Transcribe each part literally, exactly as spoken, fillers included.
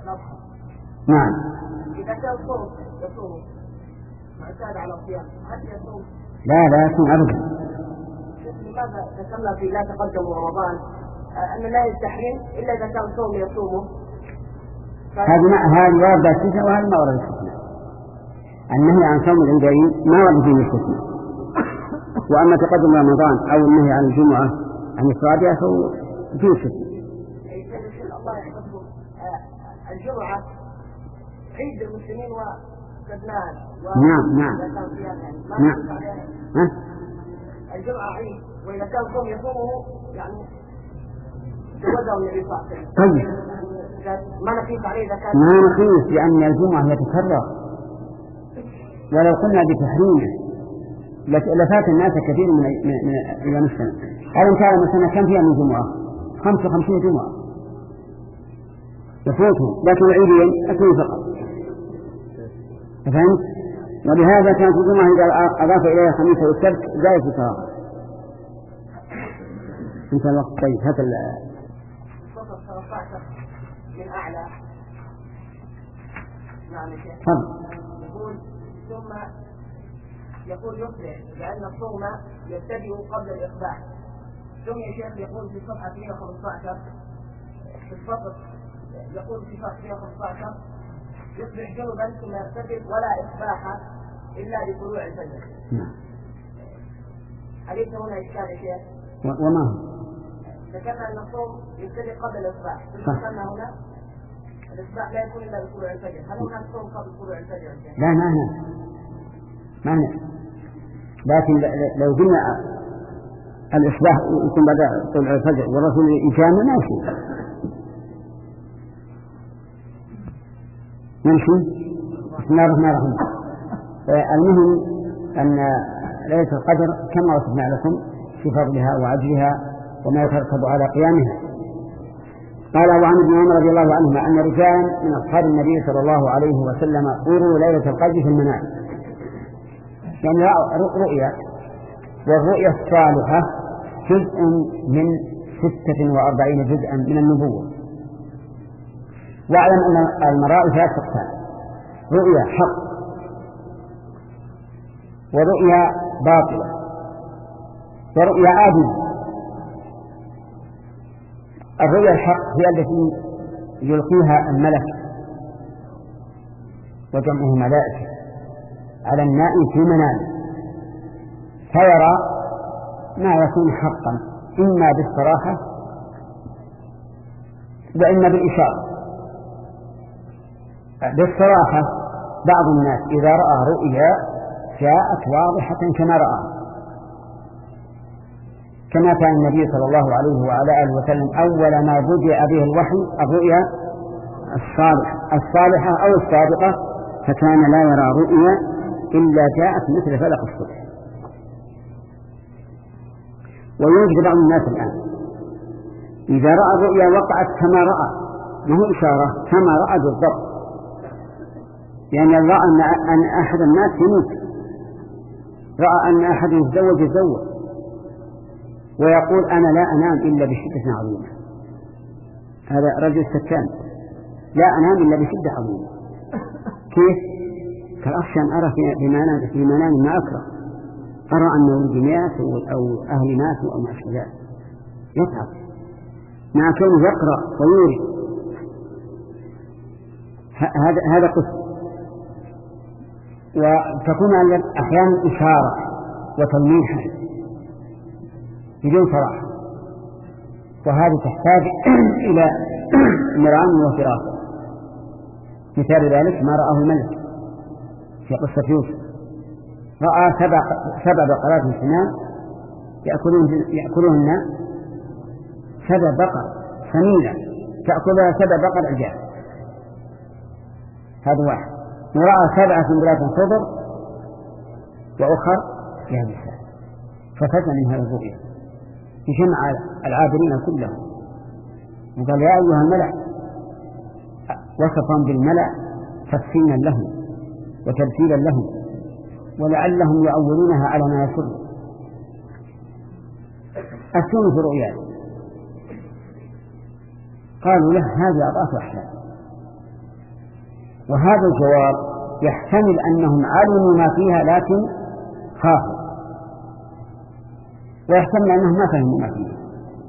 نعم. إذا كان صوم يصوم معتاد على الصيام هل يصوم؟ لا لا يصوم أبدا. لماذا ذكرنا في لا تقدموا رمضان أن لا يستحرم إلا إذا كان صوم يصومه؟ هذه هذه ورد الستة وهذه ما ورد الستة. النهي عن صوم العيدين ما ورد فيه الستة. وأما تقدم رمضان أو النهي عن الجمعة عن الصلاة فهو فيه الستة. الله يحفظكم. الجمعة عيد المسلمين وكذنان. نعم نعم. نعم. ها؟ الجمعة عيد وإذا كان صوم يصومه يعني جوزه النبي صلى الله عليه وسلم. طيب. ما نقيس عليه إذا كان. ما نقيس لأن الجمعة هي تكرر. ولو قلنا بتحريمه لفات الناس كثير من من أيام السنة. أو كان مثلا كم فيها من جمعة؟ خمسة وخمسين جمعة. يفوتهم لكن العيدين اثنين فقط. فهمت؟ ولهذا كانت الجمعة إذا أضاف إليها الخميس والسبت زائد في كرامة. انت الوقت. طيب هذا الصفر ثلاثة عشر من أعلى. نعم يا شيخ. يقول ثم يقول يصبح لأن الصوم يبتدئ قبل الإصباح. ثم يا شيخ يقول في صفحة مئة وخمسة عشر في الفصل يقول في صفحة مئة وخمسة عشر يصبح جنبا ثم يغتسل ولا إصباح إلا بطلوع الفجر. نعم. أليس هنا إشكال يا شيخ؟ وما هو؟ ذكرنا أن الصوم يبتدئ قبل الإصباح. ذكرنا هنا الإصباح لا يكون إلا بطلوع الفجر. هل هناك صوم قبل طلوع الفجر يا شيخ؟ لا ما هنا ما هنا. لكن لو قلنا الإصباح يكون بعد طلوع الفجر والرسول إجامة ماشي يمشي. بسم الله الرحمن الرحيم. المهم أن ليلة القدر كما وصفنا لكم في فضلها وعجلها وما يترتب على قيامها. قال وعن ابن عمر رضي الله عنهما أن رجالا من أصحاب النبي صلى الله عليه وسلم أروا ليلة القدر في المنام، يعني رؤيا، والرؤيا الصالحة جزء من ستة وأربعين جزءا من النبوة. واعلم أن المرائي ثلاث أقسام: رؤيا حق ورؤيا باطلة ورؤيا عادلة. الرؤيا الحق هي التي يلقيها الملك وجمعه ملائكة على النائم في منامه فيرى ما يكون حقا إما بالصراحة وإما بالإشارة. بالصراحة بعض الناس إذا رأى رؤيا جاءت واضحة كما رأى، كما كان النبي صلى الله عليه وعلى آله وسلم أول ما بدأ به الوحي الرؤيا الصالحة الصالحة أو الصادقة، فكان لا يرى رؤيا إلا جاءت مثل فلق الصبح. ويوجد بعض الناس الآن إذا رأى الرؤيا وقعت كما رأى، ما هو إشارة، كما رأى بالضبط، يعني رأى أن أحد الناس يموت، رأى أن أحد يتزوج يتزوج، ويقول أنا لا أنام إلا بشدة عظيمة. هذا رجل سكان لا أنام إلا بشدة عظيمة. كيف؟ كالأخشى أن أرى في منام ما أكره، أرى أن ولدي مات أو أهلي ماتوا أو ما أشبه ذلك، يتعب مع كونه يقرأ ويوري. هذا هذا قصة. وتكون أحيانا إشارة وتلميحا بدون صراحة، وهذه تحتاج إلى مرام وفراسة. مثال ذلك ما رآه الملك في قصة يوسف، رأى سبع سبع بقرات سمان يأكلهن سبع بقر سمينة تأكلها سبع بقر عجاف، هذا واحد. ورأى سبع سنبلات خضر وأخر يابسات، ففتن من هذا الرؤيا جمع العابرين كلهم وقال يا أيها الملأ، وصفهم بالملأ تفصيلا لهم وترتيلا لهم ولعلهم يؤولونها على ما يسر. أفتوني في رؤياي، قالوا له هذه أضعاف أحلام، وهذا الجواب يحتمل أنهم علموا ما فيها لكن خافوا، ويحتمل أنهم ما فهموا ما فيها.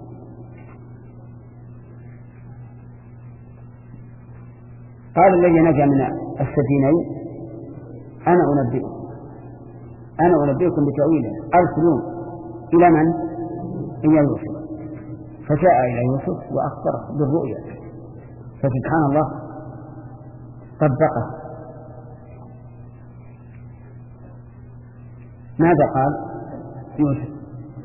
قال الذي نجا من السفينين أنا أنبئكم أنا أنبئكم بتأويله أرسلون إلى من؟ إلى يوسف. فجاء إلى يوسف وأخبره بالرؤيا، فسبحان الله طبقه. ماذا قال يوسف؟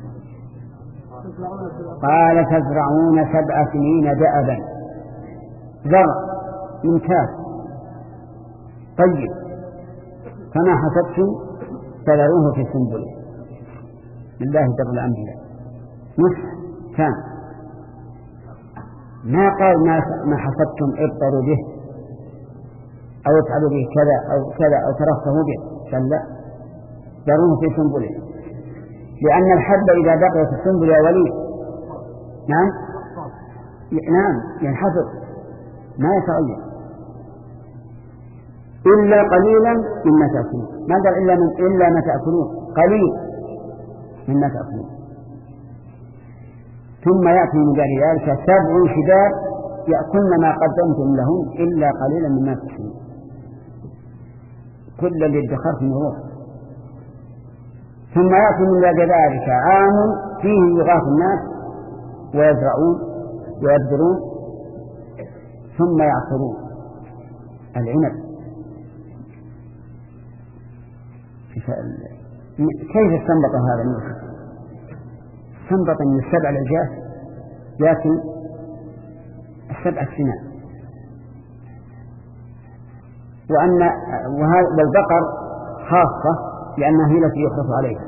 قال تزرعون سبع سنين دأبا، زرع ممتاز طيب، فما حسبتم فذروه في سنبله، لله در الأنبياء نصف كان. ما قال ما حسبتم ابطروا به أو افعلوا به كذا أو كذا أو ترفهوا به، قال لا، ذروه في سنبله، لأن الحب إذا بقي في السنبل يا ولي نعم نعم ينحفظ ما يتغير إلا قليلا مما تأكلون. ما قال إلا من إلا ما تأكلون، قليل مما تأكلون. ثم يأتي من بعد ذلك سبع شداد يأكلن ما قدمتم لهم إلا قليلا مما تأكلون. كل اللي ادخرت من روح. ثم يأتي من بعد ذلك عام فيه يغاث الناس ويزرعون ويبذرون ثم يعصرون العنب. كيف استنبط هذا يوسف؟ استنبط من السبع العجاف يأكل السبع السنان، وأن والبقر خاصة لأنها هي التي يحرص عليها.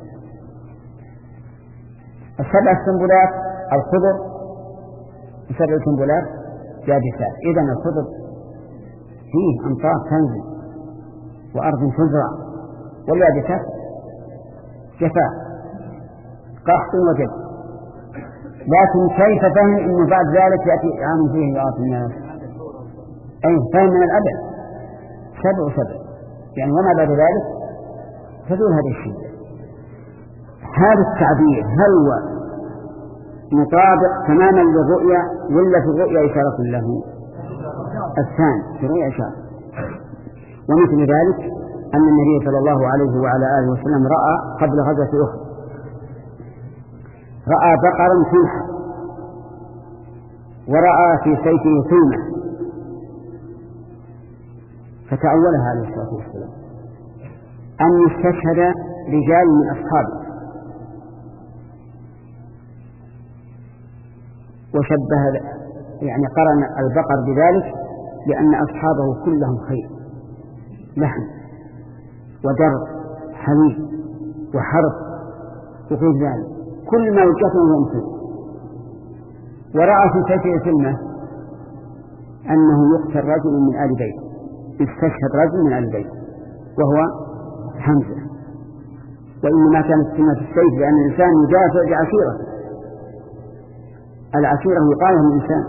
السبع السنبلات الخضر وسبع السنبلات جادثات. إذن الخضر فيه أمطار تنزل وأرض تزرع، واليابسات جفاء قحط وجد. لكن كيف فهم أنه بعد ذلك يأتي عام فيه يغاث الناس؟ أي فهم من الأبد سبع وسبع يعني وما بعد ذلك تدور هذا الشيء. هذا التعبير هل هو مطابق تماما للرؤيا ولا في الرؤيا إشارة له؟ الثاني في الرؤيا إشارة. ومثل ذلك أن النبي صلى الله عليه وعلى آله وسلم رأى قبل غزوة أحد رأى بقرا فيها ورأى في سيفه ثومة، فتأولها عليه الصلاة والسلام أن يستشهد رجال من أصحابه، وشبه يعني قرن البقر بذلك لأن أصحابه كلهم خير، لحم ودرب حليب وحرب وغير ذلك، كل ما وجهته يمسك. ورأى في سيفه ثمة أنه يقتل رجل من آل بيت، استشهد رجل من آل بيت وهو حمزة. وإنما كانت سنة السيف لأن الإنسان يدافع بعشيرته، العشيرة وقاية من الإنسان.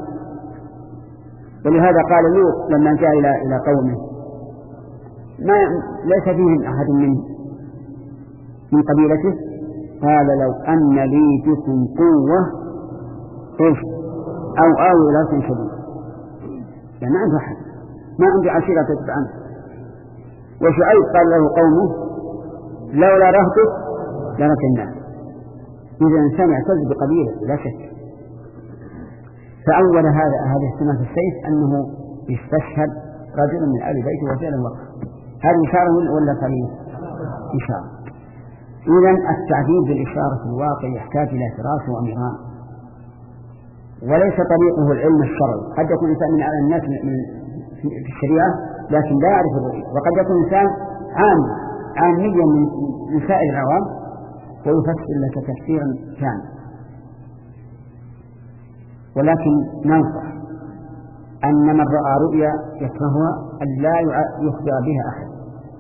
ولهذا قال لوط لما جاء إلى إلى قومه ما ليس فيهم أحد من من قبيلته، قال لو أن لي بكم قوة إيش أو آوي إلى ركن شديد، يعني ما عنده أحد، ما عنده عشيرة تتبع عنه. وشعيب قال له قومه لولا رهتك لركناه. إذا الإنسان يعتز بقبيله لا شك. فأول هذا هذه السنة في السيف أنه يستشهد رجل من آل بيته وفعلا وقع. هذه إشارة ولا قليل؟ إشارة. إذن التعبير بالإشارة في الواقع يحتاج إلى دراسة وأمران، وليس طريقه العلم الشرعي. قد يكون إنسان من أعلى الناس في الشريعة لكن لا يعرف الرؤية، وقد يكون إنسان عام عاميا من سائر العوام ويفسر لك تفسيرا كاملا. ولكن ننصح أن من رأى رؤيا يكرهها أن لا يخبر بها أحد،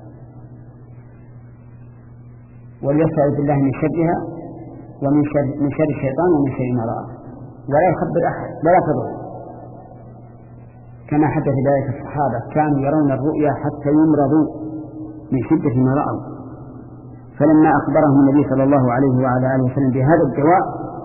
وليستعذ بالله من شرها ومن شر, من شر الشيطان ومن شر ما رأى، ولا يخبر أحد ولا تضر. كما حدث ذلك الصحابة كانوا يرون الرؤيا حتى يمرضوا من شدة ما رأوا، فلما أخبرهم النبي صلى الله عليه وعلى آله وسلم بهذا الدواء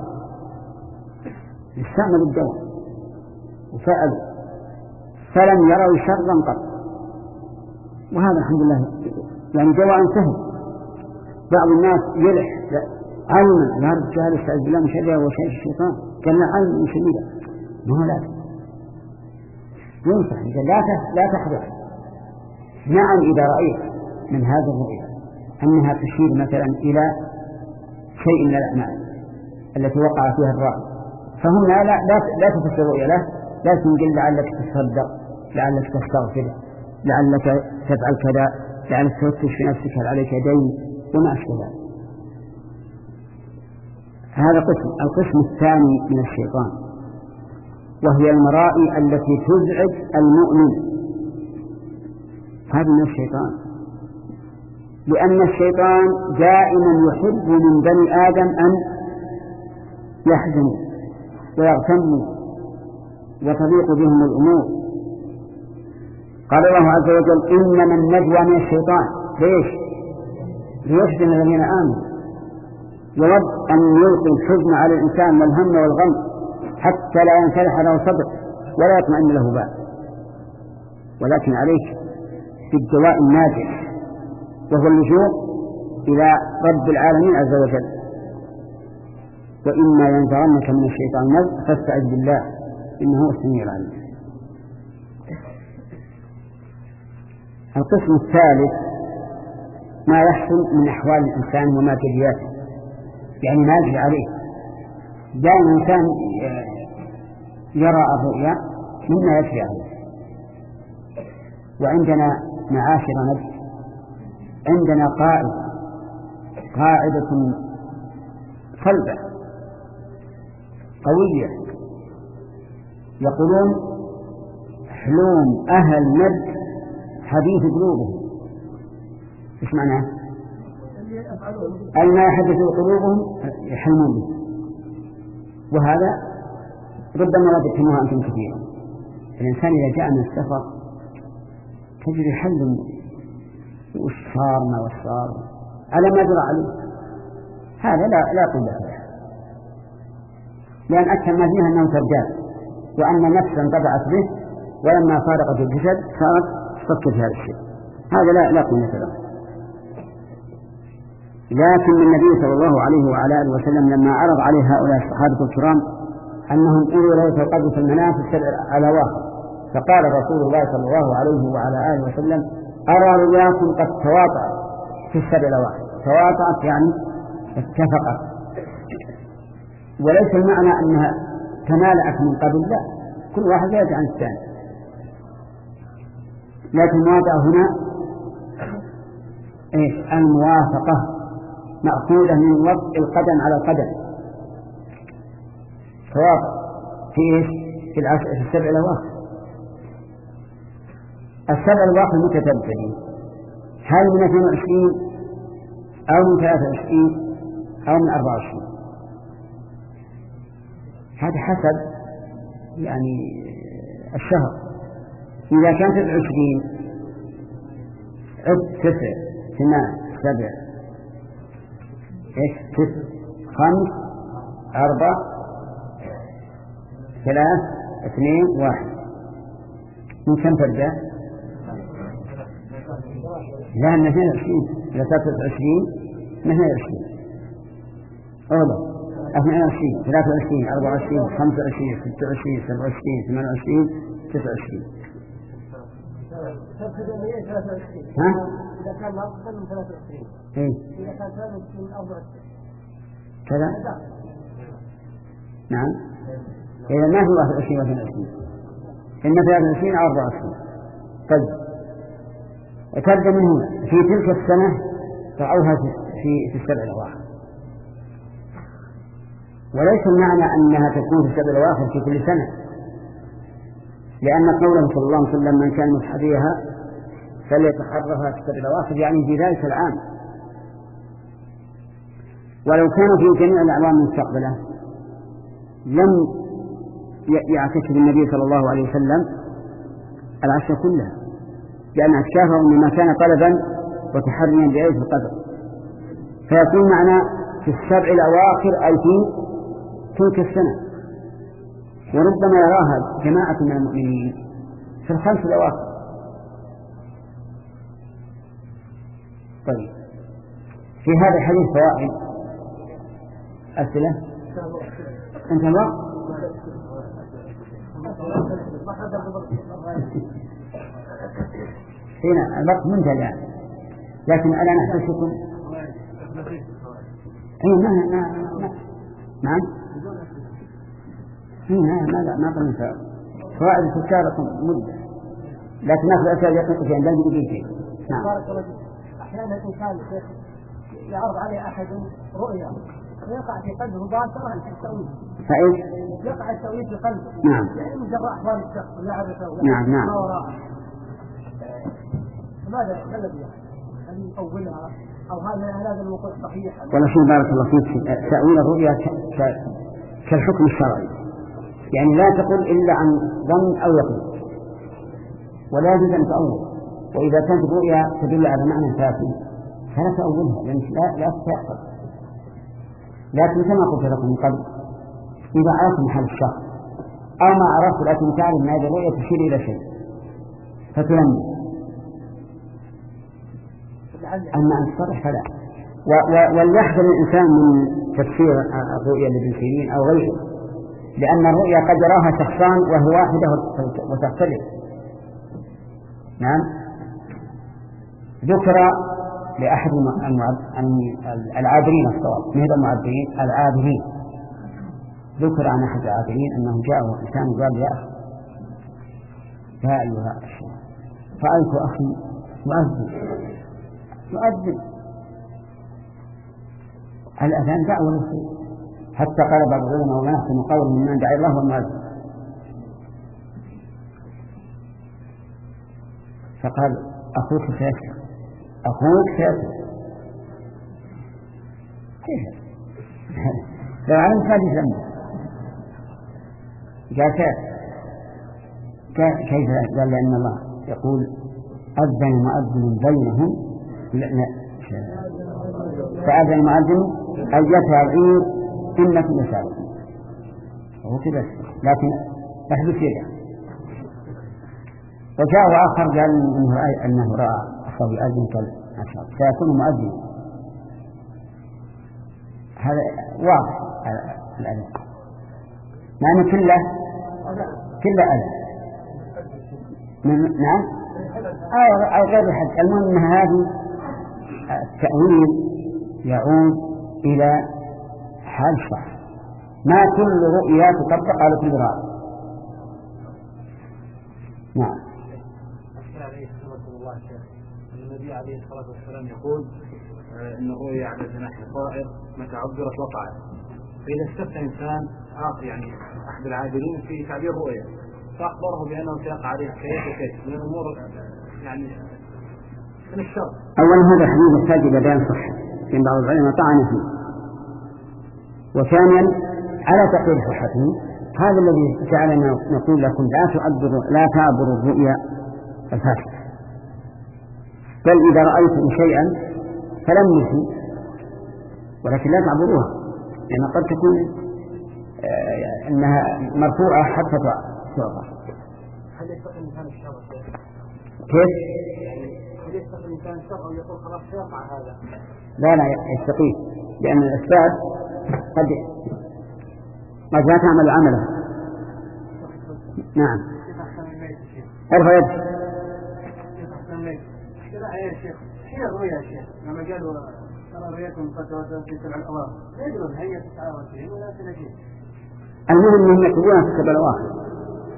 استعملوا الدواء وفعلوا فلم يروا شرا قط. وهذا الحمد لله يعني دواء سهل. بعض الناس يلح علما يا رجال استعذ بالله من شر وشر الشيطان كان علم من شديدة، ما هو لا ينصح لا لا تحدث. نعم إذا رأيت من هذا الرؤيا أنها تشير مثلا إلى شيء من الأعمال التي وقع فيها الرأي، فهنا لا لا لا تفسر الرؤيا له، لا تنقل لعلك تصدق، لعلك تستغفر، لعلك تفعل كذا، لعلك تفتش في نفسك هل عليك دين وما أشبه ذلك. هذا قسم. القسم الثاني من الشيطان وهي المرائي التي تزعج المؤمن، هذا من الشيطان، لأن الشيطان دائما يحب من بني آدم أن يحزنوا ويغتموا وتضيق بهم الأمور. قال الله عز وجل إنما النجوى من الشيطان ليش؟ ليحزن الذين آمنوا، يود أن يلقي الحزن على الإنسان والهم والغم حتى لا ينشرح له صدر ولا يطمئن له بال. ولكن عليك بالدواء الناجح وهو اللجوء إلى رب العالمين عز وجل. وإما ينزغنك من الشيطان نزغ فاستعذ بالله إنه هو السميع العليم. القسم الثالث ما يحصل من أحوال الإنسان وما تجياته، يعني ما يجري عليه. دائما الإنسان يرى الرؤيا مما يجري عليه. وعندنا معاشر نجد عندنا قاعدة قاعدة صلبة قوية، يقولون حلوم أهل نجد حديث قلوبهم. إيش معناه؟ أي ما يحدث قلوبهم يحلمون به. وهذا ربما لا تفهموها أنتم كثيرا. الإنسان إذا جاء من السفر تجري حلم وش صار ما وش صار على ما جرى عليه، هذا لا لا قوة له، لأن أكثر ما فيها أنه ترجال، وأن نفسا انطبعت به ولما فارقت الجسد صارت تفكر في هذا الشيء، هذا لا لا قوة له. لكن النبي صلى الله عليه وعلى آله وسلم لما عرض عليه هؤلاء الصحابة الكرام أنهم أروا ليلة القدر في المنام في السبع الأواخر، فقال رسول الله صلى الله عليه وعلى آله وسلم أرى رؤياكم قد تواطأت في السبع الأواخر. تواطأت يعني اتفقت، وليس المعنى أنها تمالأت من قبل، لا، كل واحد يرجع عن الثاني، لكن المواطأة هنا إيش؟ الموافقة مأخوذة من وضع القدم على القدم، تواطأ في إيش؟ في العشر في السبع الأواخر. السبع الأواخر متى تبتدي؟ هل من اثنين وعشرين أو من ثلاثة وعشرين أو من أربعة وعشرين؟ هذا حسب يعني الشهر. إذا كان تسعة وعشرين عد تسع ثمان سبع إيش تسع خمس أربع ثلاث اثنين واحد، من كم تبدأ؟ لا من اثنين وعشرين. إذا كانت تسعة وعشرين من اثنين وعشرين أولا اثنين وعشرين ثلاثة وعشرين أربعة وعشرين خمسة وعشرين ستة وعشرين سبعة وعشرين ثمانية وعشرين تسعة وعشرين. ها؟ إذا كان أقل من ثلاثة وعشرين. إيه؟ إذا كان ثلاثة وعشرين أربعة وعشرين. كذا؟ نعم. إذا ما في واحد وعشرين واثنين وعشرين، إن ثلاثة وعشرين أو أربعة وعشرين. طيب. تبدأ من هنا في تلك السنة رأوها في في السبع الأواخر، وليس المعنى أنها تكون في السبع الأواخر في كل سنة، لأن قوله صلى الله عليه وسلم من كان متحريها فليتحرها في السبع الأواخر يعني في ذلك العام. ولو كانوا في جميع الأعوام المستقبلة لم يعتكف النبي صلى الله عليه وسلم العشر كلها، لأن اعتكافه مما كان طلبا وتحريا ليلة القدر، فيكون معنا في السبع الأواخر أي في تلك السنة، وربما يراها جماعة من المؤمنين في الخمس الأواخر. طيب، في هذا الحديث فوائد. أسئلة؟ أنت الوقت؟ هنا الوقت منتهى الآن، لكن ألا نحتسكم؟ أي ما ما ما نعم؟ ما ما ما قلنا فوائد تذكاركم مدة، لكن نأخذ أسئلة دقيقتين لا دقيقتين. نعم. أحيانا الإنسان يعرض عليه أحد رؤيا ويقع في قلبه مباشرة التأويل. فإيش؟ يقع التأويل في قلبه. نعم. يعني من جراء أحوال الشخص ولا عرفه ولا نعم نعم. ما وراءه. ماذا ما الذي يحصل؟ هل يؤولها أو هذا هذا الوقوع صحيح؟ والله شيء بارك الله فيك، تأويل الرؤيا كالحكم الشرعي، يعني لا تقل إلا عن ظن أو يقين، ولا يجوز أن تأول. وإذا كانت الرؤيا تدل على معنى فاسد فلا تأولها، لأن لا لا تحصل. لكن كما قلت لكم من قبل، إذا عرفت محل الشخص أو ما عرفت لكن تعلم أن هذه الرؤيا تشير إلى شيء فتلمس، أما أن تصرح فلا. وليحذر الإنسان من تفسير الرؤيا لابن سيرين أو غيره، لأن الرؤيا قد يراها شخصان وهو واحدة وتختلف. نعم. ذكر لأحد العابرين الصواب من المعبرين العابرين، ذكر عن أحد العابرين أنه جاءه إنسان وقال: يا أخي يا أيها الشيخ، رأيت أخي يؤذن يؤذن الأذان دعوة للخير، حتى قال بعض العلماء: وما يحسن قول ممن دعا الله والمؤذن. فقال: أخوك سيسر، أخوك سيسر. كيف؟ لو علمت هذه ذنبه. قال كيف؟ قال: لأن الله يقول: أذن مؤذن بينهم فأذن المؤذن أيتها العير إنكم لسارقون. هو كذا، لكن احدث شيئا. وجاء آخر قال إنه, أنه رأى أخذ يؤذن كالعشر سيكون مؤذن. هذا واضح الأذان، لأنه كله كله أذن. نعم. أو غير الحج. المهم أن هذه التأويل يعود إلى حال الشخص، ما كل رؤيا تطبق على كل رأي. نعم. النبي عليه الصلاة والسلام يقول إن الرؤيا على جناح الطائر متى عبرت وقعت. فإذا استفتى إنسان آخر يعني أحد العابرين في تعبير رؤيا فأخبره بأنه سيقع عليه كيف وكيف من الأمور يعني من الشر. أولا هذا الحديث يحتاج إلى بيان صحة، لأن بعض العلماء طعن فيه. وثانيا على تقرير صحته هذا الذي جعلنا نقول لكم لا تعبر لا تعبر الرؤيا الفاسدة، بل إذا رأيتم شيئا فلمسوا ولكن لا تعبروها، لأن يعني قد تكون آه أنها مرفوعة حتى تعبر. هل يستطيع الإنسان الشر؟ كيف؟ هل يستطيع الإنسان الشر أو يقول خلاص سيقع هذا؟ لا لا يستطيع، لأن الأسباب قد قد لا تعمل عمله. نعم. ارفع يدك. يا شيخ هي الرؤيا يا شيخ لما قالوا ترى رؤياكم قد تواترت في سبع الأواخر لا يدرون هي تسعة وعشرين ولا ثلاثين. المهم أنهم يكتبونها في السبع الأواخر.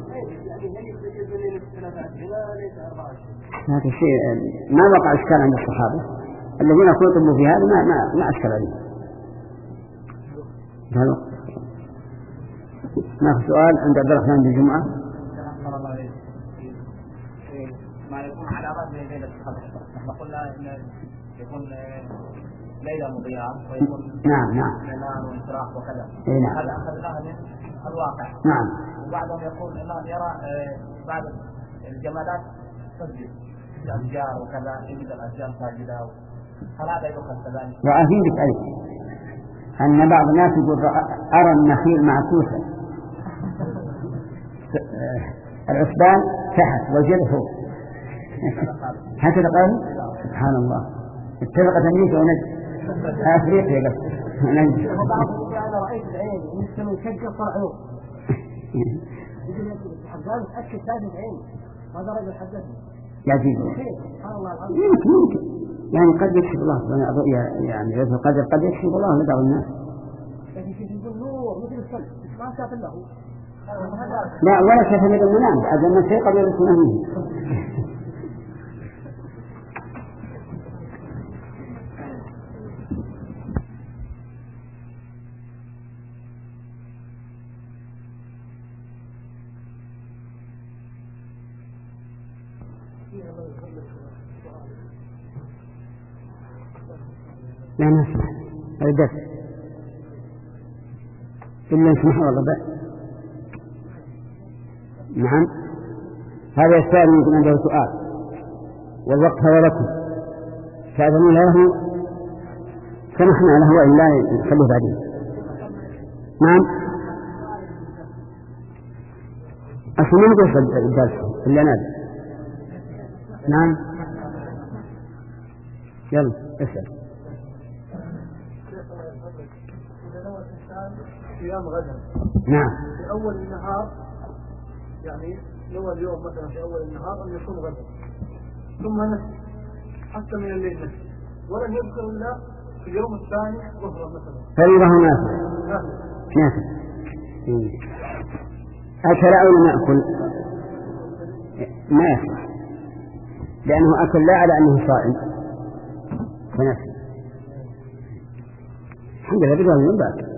هذا الشيء ما وقع إشكال عند الصحابة الذين كتبوا في هذا ما ما ما أشكل عليهم. هذا ما في سؤال عند عبد الرحمن بن جمعة. ما يكون على رأس ليلة القدر، نحن قلنا إن يكون ليلة مضيئة ويكون نعم نعم إعلان وإنشراح وكذا. نعم. هذا أخذناه من الواقع. نعم. وبعضهم يقول إنه يرى بعد الجمالات تسجد الأشجار وكذا يجد الأشجار ساجدة، هل هذا يدخل كذلك؟ وأفيدك أيضا أن بعض الناس يقول أرى النخيل معكوسة، العصبان تحت والجذع فوق، هكذا قال. سبحان الله، اتفقت أمريكا ونجد أفريقيا بس نجد. أنا رأيت بعيني مثل يشجع صاعوه حقان أكد ثابت بعيني، هذا رجل حدثني يجيب. سبحان الله العظيم. يمكن يمكن يعني قد يكشف الله سبحانه الرؤيا، يعني ليس القدر قد يكشف الله لبعض الناس. لكن كيف يقول نور مثل الشمس ما شاف له. لا ولا شاف من المنام، هذا من شيء قبل يكون منه. لا نسمح هذا درس إلا نسمح والله بقى. نعم هذا السؤال يمكن عنده سؤال والوقت هذا لكم، فأذنوا له سمحنا له وإلا نخليه بعدين. نعم أصلا ما نقول الدرس إلا نادي. نعم يلا اسأل. صيام غدا نعم في أول النهار، يعني يوم اليوم مثلا في أول النهار أن يكون غدا، ثم نفس حتى من الليل نفس، ولن يذكر إلا في اليوم الثاني ظهرا مثلا. فريضة نافع نافع أكل أو لم يأكل ما يصلح، لأنه أكل لا على أنه صائم فنفسه. الحمد لله بدأ من بعد.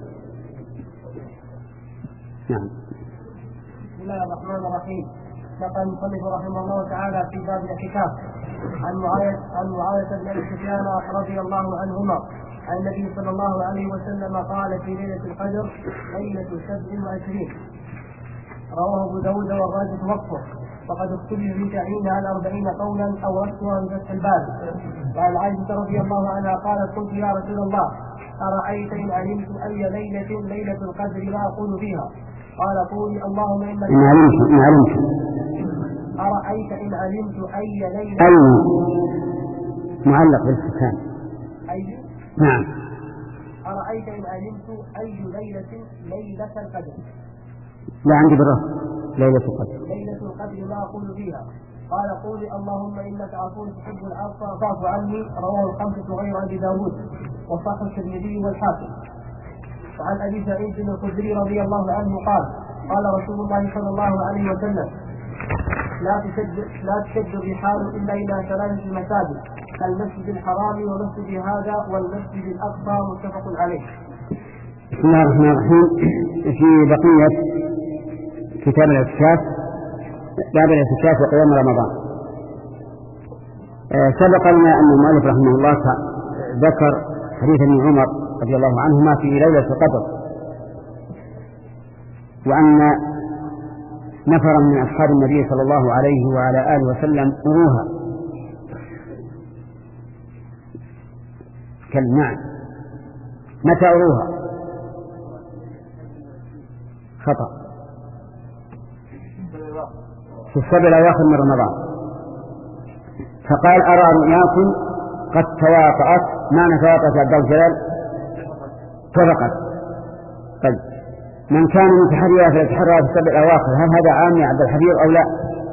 نعم. بسم الله الرحمن الرحيم. نقل المصنف رحمه الله تعالى في باب الاعتكاف عن معاوية عن معاوية بن أبي سفيان رضي الله عنهما عن النبي صلى الله عليه وسلم قال في ليلة القدر ليلة سبع وعشرين. رواه أبو داود والراجح وقفه، وقد اختلف في تعيينها على أربعين قولا أو رسمها بفتح الباب. وعن عائشة رضي الله عنها قالت قلت يا رسول الله أرأيت إن علمت أي ليلة ليلة القدر لا أقول فيها؟ قال قولي اللهم إنك إن علمت إن علمت أرأيت إن علمت أي ليلة أي معلق بالسكان. أي نعم. أرأيت إن علمت أي ليلة ليلة القدر. لا عندي بالرفض ليلة القدر. ليلة القدر لا أقول فيها. قال قولي اللهم إنك عفو تحب العفو فاعف عني. رواه الخمسة غير أبي داود وصححه الترمذي والحاكم. وعن أبي سعيد الخدري رضي الله عنه قال قال رسول الله صلى الله عليه وسلم لا تشد لا تشد الرحال إلا إلى ثلاثة مساجد المسجد الحرام ومسجد هذا والمسجد الأقصى متفق عليه. بسم الله الرحمن الرحيم. في بقية كتاب الاعتكاف باب الاعتكاف وقيام رمضان. أه سبق لنا أن المؤلف رحمه الله ذكر حديث ابن عمر رضي الله عنهما في ليلة القدر، وأن نفرا من أصحاب النبي صلى الله عليه وعلى آله وسلم أروها كالمعنى. متى أروها؟ خطأ في السبع الأواخر من رمضان. فقال أرى رؤياكم قد تواطأت. معنى تواطأت عبد الجلال طبقت. طيب من كان متحريا فيتحرى في السبع الأواخر، هل هذا عام يا عبد الحبيب أو لا؟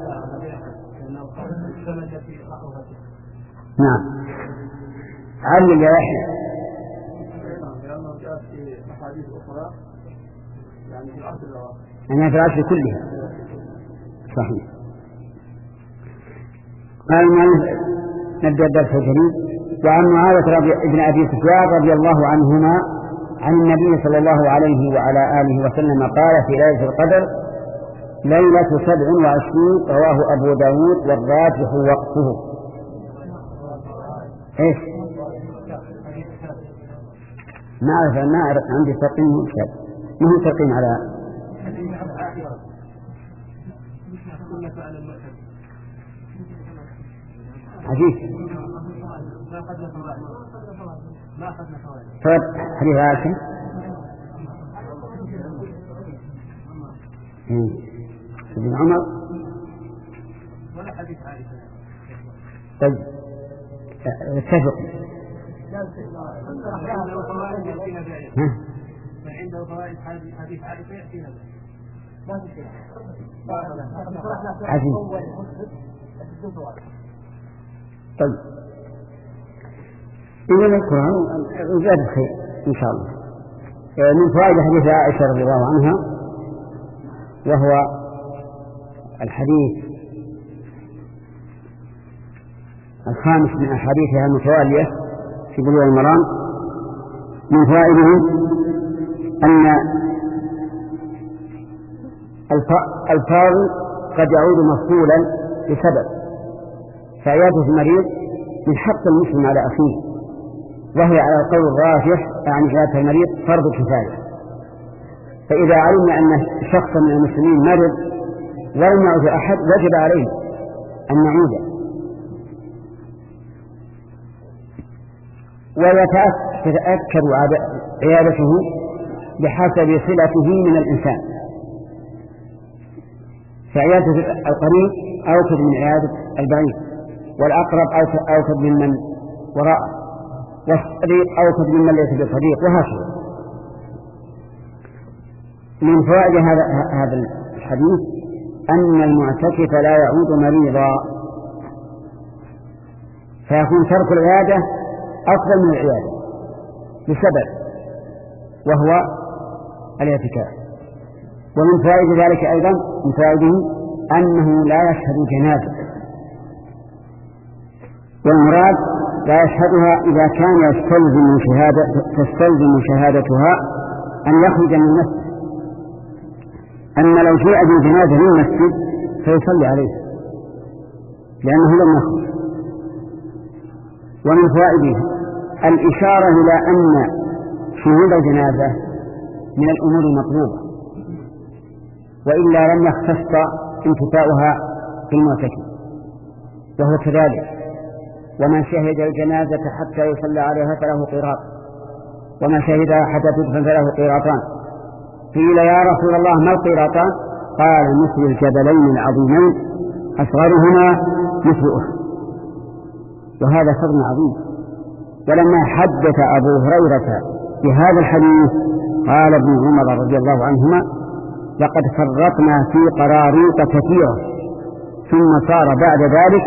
نعم. علل يا يحيى. لأنه جاء في أحاديث أخرى يعني في العشر الأواخر. يعني في العشر كلها. صحيح. قال المؤلف نبدأ الدرس الجديد. وعن معاوية ابن أبي سفيان رضي الله عنهما عن النبي صلى الله عليه وعلى آله وسلم قال في ليلة القدر ليلة سبع وعشرين. رواه أبو داود والراجح وقته. إيش؟ ما أعرف ما أعرف عندي تقييم مشكل ما هو تقييم على حديث طيب حديث عائشة ابن عمر ولا حديث عائشة. طيب اتفق عنده فوائد حديث عائشة يأتينا عزيز. طيب إذن القرآن زاد الخير إن شاء الله. من فوائد حديث عائشة رضي الله عنها وهو الحديث الخامس من أحاديثها المتوالية في بلوغ المرام، من فوائده أن الفاضل قد يعود مفضولا بسبب، فعيادة المريض من حق المسلم على أخيه، وهي على القول الراجح عن عيادة المريض فرض كفاية. فإذا علمنا أن شخصا من المسلمين مرض ولم يعد أحد وجب عليه أن نعوده، ويتأكد عيادته بحسب صلته من الإنسان، فعيادة القريب أوكد من عيادة البعيد، والأقرب أوكد ممن وراءه، والصديق أوكد ممن ليس بصديق، وهكذا. من فوائد هذا هذا الحديث أن المعتكف لا يعود مريضا، فيكون ترك العيادة أفضل من العيادة بسبب وهو الاعتكاف. ومن فوائد ذلك أيضا من فوائده أنه لا يشهد جنازة، والمراد لا يشهدها إذا كان يستلزم شهادة تستلزم شهادتها أن يخرج من المسجد. أما لو جاء بالجنازة من المسجد فيصلي عليه لأنه لم يخرج. ومن فوائده الإشارة إلى أن شهود الجنازة من الأمور المطلوبة، وإلا لم يختص انتفاؤها بالمعتكف، وهو كذلك. ومن شهد الجنازة حتى يصلى عليها فله قيراط، ومن شهدها حتى تدفن فله قيراطان. قيل يا رسول الله ما القيراطان؟ قال مثل الجبلين العظيمين أصغرهما مثل أحد. وهذا فضل عظيم. ولما حدث أبو هريرة بهذا الحديث قال ابن عمر رضي الله عنهما لقد فرطنا في قراريط كثيرة ثم صار بعد ذلك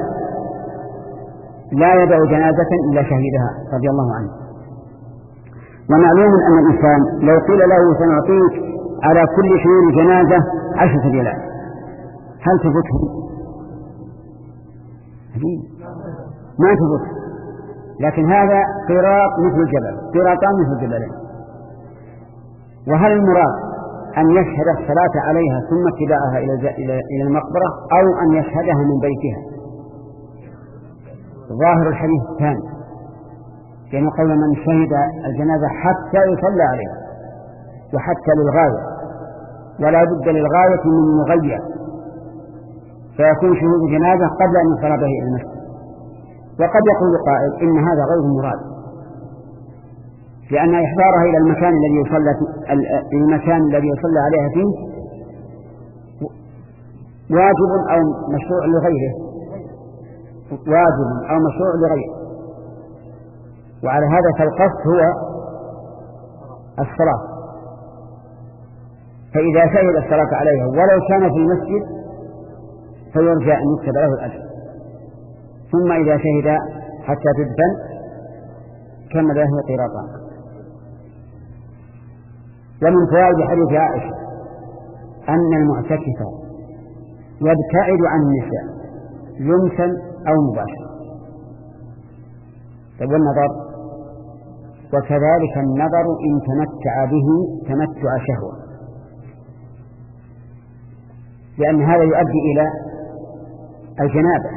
لا يدع جنازة إلا شهيدها رضي الله عنه. ومعلوم أن الإنسان لو قيل له سنعطيك على كل شهور جنازة عشرة ريالات هل تفوته؟ ما تفوته. لكن هذا قيراط مثل الجبل، قيراطان مثل الجبلين. وهل المراد أن يشهد الصلاة عليها ثم اتباعها إلى المقبرة، أو أن يشهدها من بيتها؟ ظاهر الحديث الثاني، يعني قول من شهد الجنازة حتى يصلى عليها، وحتى للغاية، ولا بد للغاية من مغير، فيكون شهود الجنازة قبل أن يصلى به إلى المسجد. وقد يقول قائل إن هذا غير مراد، لأن إحضارها إلى المكان الذي يصلى المكان الذي يصلى عليها فيه واجب أو مشروع لغيره، واجب أو مشروع لغيره. وعلى هذا فالقصد هو الصلاة، فإذا شهد الصلاة عليها ولو كان في المسجد فيرجى أن يكتب له الأجر، ثم إذا شهد حتى تدفن كمل له قيراطان. ومن فوائد حديث عائشة أن المعتكف يبتعد عن النساء يمسا أو مباشرة. والنظر وكذلك النظر إن تمتع به تمتع شهوة، لأن هذا يؤدي إلى الجنابة.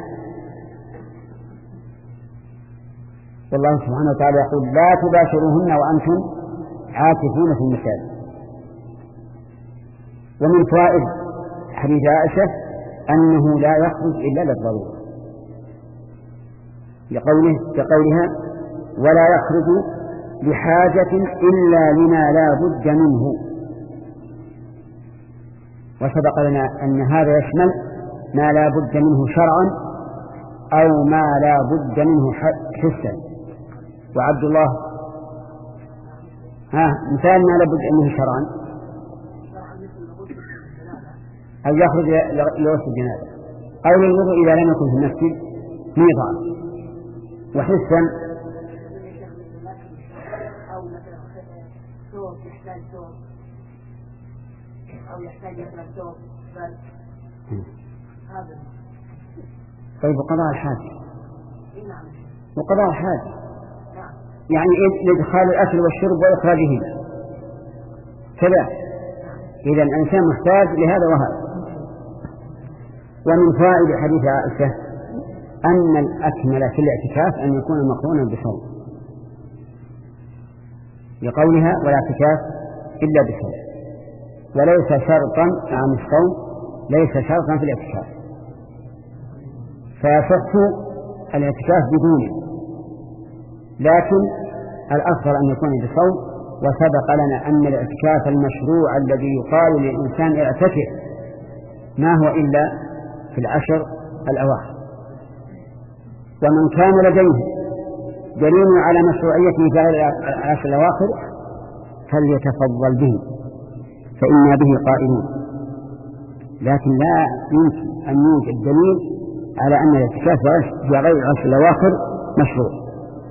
والله سبحانه وتعالى يقول لا تباشروهن وأنتم عاكفون في المساجد. ومن فوائد حديث عائشة أنه لا يخرج إلا للضرورة، لقوله كقولها ولا يخرج لحاجة إلا لما لا بد منه. وسبق لنا أن هذا يشمل ما لا بد منه شرعا أو ما لا بد منه حسا. وعبد الله ها مثال ما لا بد منه شرعا أو يخرج لوسط الجنازة أو للوضوء إذا لم يكن في المسجد ميضا. وحسا أو مثلا ثوب يحتاج ثوب أو يحتاج مثلا ثوب بل هذا. طيب وقضاء الحاجة نعم. وقضاء الحاجة نعم. يعني إدخال الأكل والشرب وإخراجه كذا. إذا الإنسان محتاج لهذا وهذا. ومن فائدة حديث عائشة أن الأكمل في الاعتكاف أن يكون مقرونا بصوم لقولها ولا اعتكاف إلا بصوم، وليس شرطا عن الصوم ليس شرطا في الاعتكاف، فيصح الاعتكاف بدونه، لكن الأفضل أن يكون بصوم. وسبق لنا أن الاعتكاف المشروع الذي يقال للإنسان اعتكف ما هو إلا في العشر الأواخر. ومن كان لديه دليل على مشروعيته في العشر الأواخر فليتفضل به فإنا به قائلون، لكن لا يمكن أن يوجد دليل على أن الاعتكاف في غير العشر الأواخر مشروع.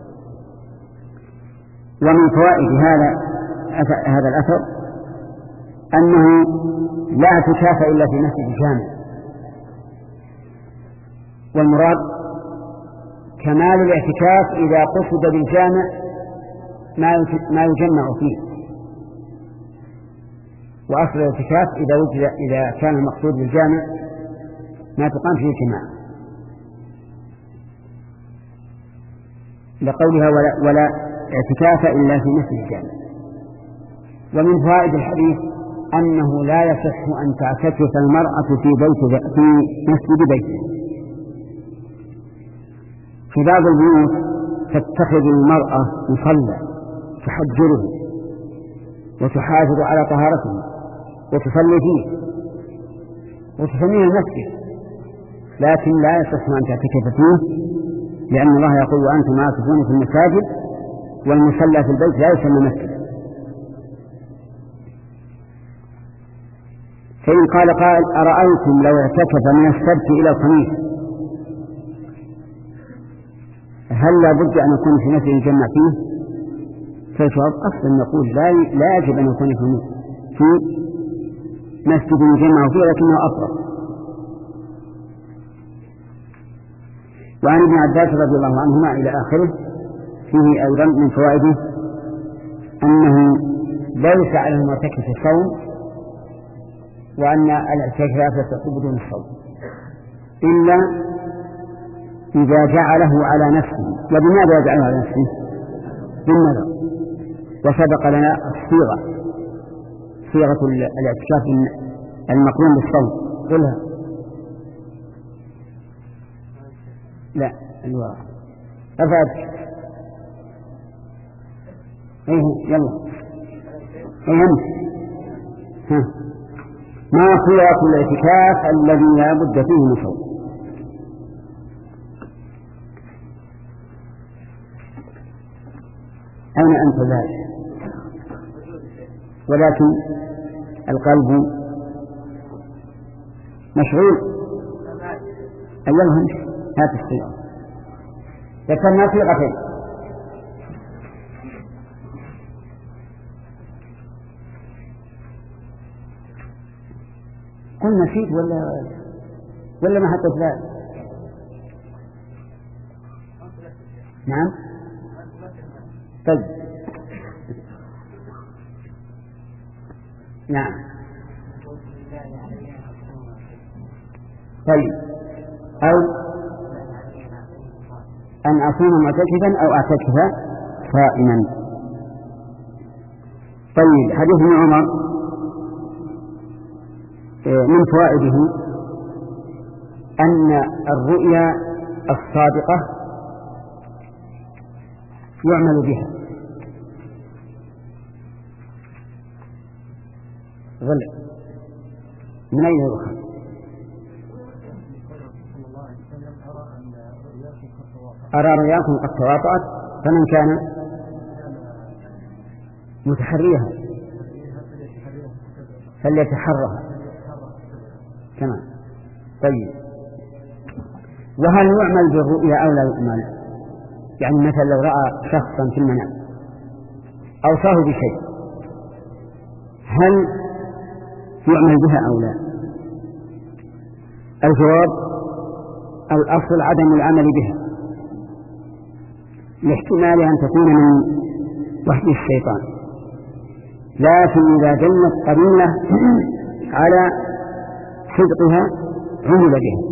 ومن فوائد هذا هذا الأثر أنه لا اعتكاف إلا في مسجد الجامع، والمراد كمال الاعتكاف إذا قصد بالجامع ما يجمع فيه، وأصل الاعتكاف إذا وجد إذا كان المقصود بالجامع ما تقام فيه الجماعة، لقولها ولا, ولا اعتكاف إلا في مسجد الجامع. ومن فوائد الحديث أنه لا يصح أن تعتكف المرأة في بيت في مسجد بيته. في بعض البيوت تتخذ المرأة مصلى تحجره وتحافظ على طهارته وتصلي فيه وتسميه المسجد، لكن لا يصح أن تعتكف فيه، لأن الله يقول وأنتم عاكفون في المساجد والمصلى في البيت لا يسمى مسجد. فإن قال قائل أرأيتم لو اعتكف من السبت إلى الخميس هل لا بد أن يكون في مسجد يجمع فيه؟ فالجواب أصلا نقول لا لا يجب أن يكون في مسجد يجمع فيه، لكنه أفضل. وعن ابن عباس رضي الله عنهما إلى آخره فيه أيضا من فوائده أنه ليس على المعتكف الصوم، وأن الاعتكاف يصح بدون الصوم إلا إذا جعله على نفسه. وبماذا يجعله على نفسه؟ بالنذر. وسبق لنا الصيغة صيغة الاعتكاف المقرون بالصوم. قلها لا الواقع أفاد ايه يلا ايه ها ما صيغة الاعتكاف الذي لا بد فيه من صوم؟ أين أنت ذلك؟ ولكن القلب مشغول. أيها انت هات الصيغة ذكرنا صيغتين. قل نسيت ولا ولا ما حطيت ذلك؟ نعم طيب نعم طيب أو أن أكون معتكفا أو أعتكف صائما. طيب حديث ابن عمر من فوائده أن الرؤيا الصادقة يعمل بها. ظل من أين يؤخذ؟ أرى رؤياكم قد تواطأت فمن كان متحريها فليتحرها. تمام. طيب، وهل يعمل بالرؤيا أو لا يعمل؟ يعني مثلا لو رأى شخصا في المنام أوصاه بشيء هل يعمل بها أو لا؟ الجواب الأصل عدم العمل بها، لاحتمال أن تكون من وحي الشيطان، لكن إذا دلت قرينة على صدقها عمل بها.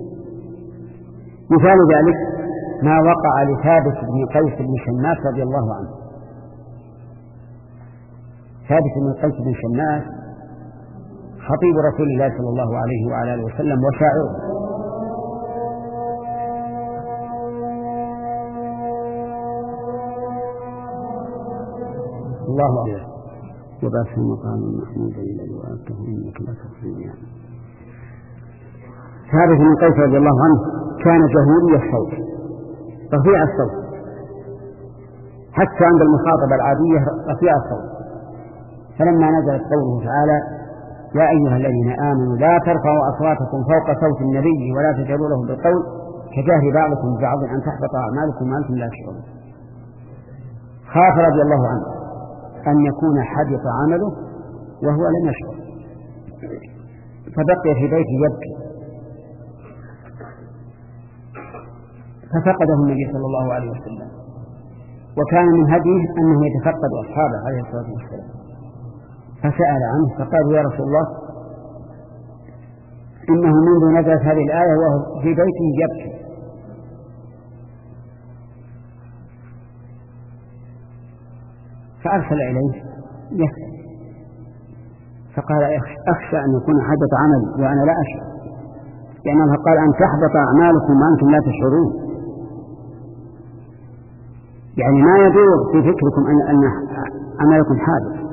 مثال ذلك ما وقع لثابت بن قيس بن شماس رضي الله عنه. ثابت بن قيس بن شماس خطيب رسول الله صلى الله عليه وعلى اله وسلم وشاعره، الله أكبر وبعث المقام المحمود الذي وآته إنك لا تخزي يعني. ثابت بن قيس رضي الله عنه كان جهوري الصوت رفيع الصوت، حتى عند المخاطبة العادية رفيع الصوت. فلما نزلت قوله تعالى يا أيها الذين آمنوا لا ترفعوا أصواتكم فوق صوت النبي ولا تجهروا له بالقول كجهر بعضكم ببعض أن تحبط أعمالكم وأنتم لا تشعرون، خاف رضي الله عنه أن يكون حدث عمله وهو لم يشعر، فبقي في بيته يبكي، ففقده النبي صلى الله عليه وسلم، وكان من هديه أنه يتفقد أصحابه عليه الصلاة والسلام، فسأل عنه فقال يا رسول الله إنه منذ نزلت هذه الآية وهو في بيته يبكي. فأرسل إليه يسأل فقال أخشى أن يكون حدث عمل وأنا لا أشعر، لأنه يعني قال أن تحبط أعمالكم وأنتم لا تشعرون، يعني ما يدور في فكركم أن, أن عملكم حادث.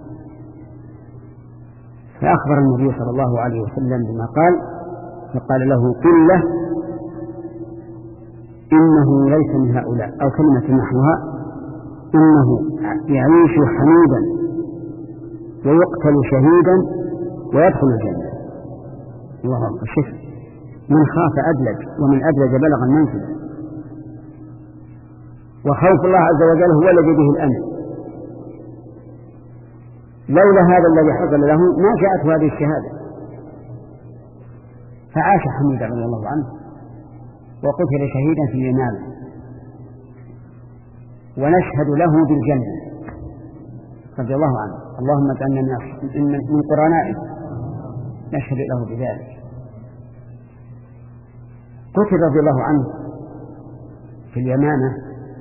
فأخبر النبي صلى الله عليه وسلم بما قال، فقال له قل له إنه ليس من هؤلاء، أو كلمة نحوها إنه يعيش حميدا ويقتل شهيدا ويدخل الجنة. الله أكبر، شوف من خاف أدلج ومن أدلج بلغ المنزل، وخوف الله عز وجل هو الذي به الأمن. لولا هذا الذي حصل له ما جاءته هذه الشهادة. فعاش حميدا رضي الله عنه وقتل شهيدا في اليمامة، ونشهد له بالجنة رضي الله عنه. اللهم اجعلنا من قرنائه نشهد له بذلك. قتل رضي الله عنه في اليمامة،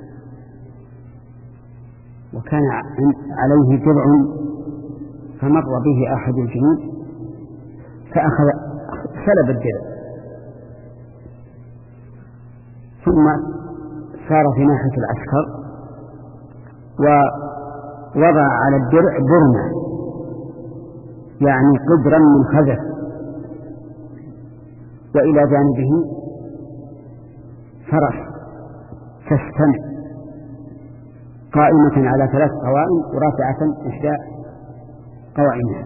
وكان عليه درع فمر به أحد الجنود فأخذ سلب الدرع، ثم سار في ناحية العسكر ووضع على الدرع برمة، يعني قدرا من خزف، وإلى جانبه فرس تستمع قائمة على ثلاث قوائم ورافعة إحدى قوائمها.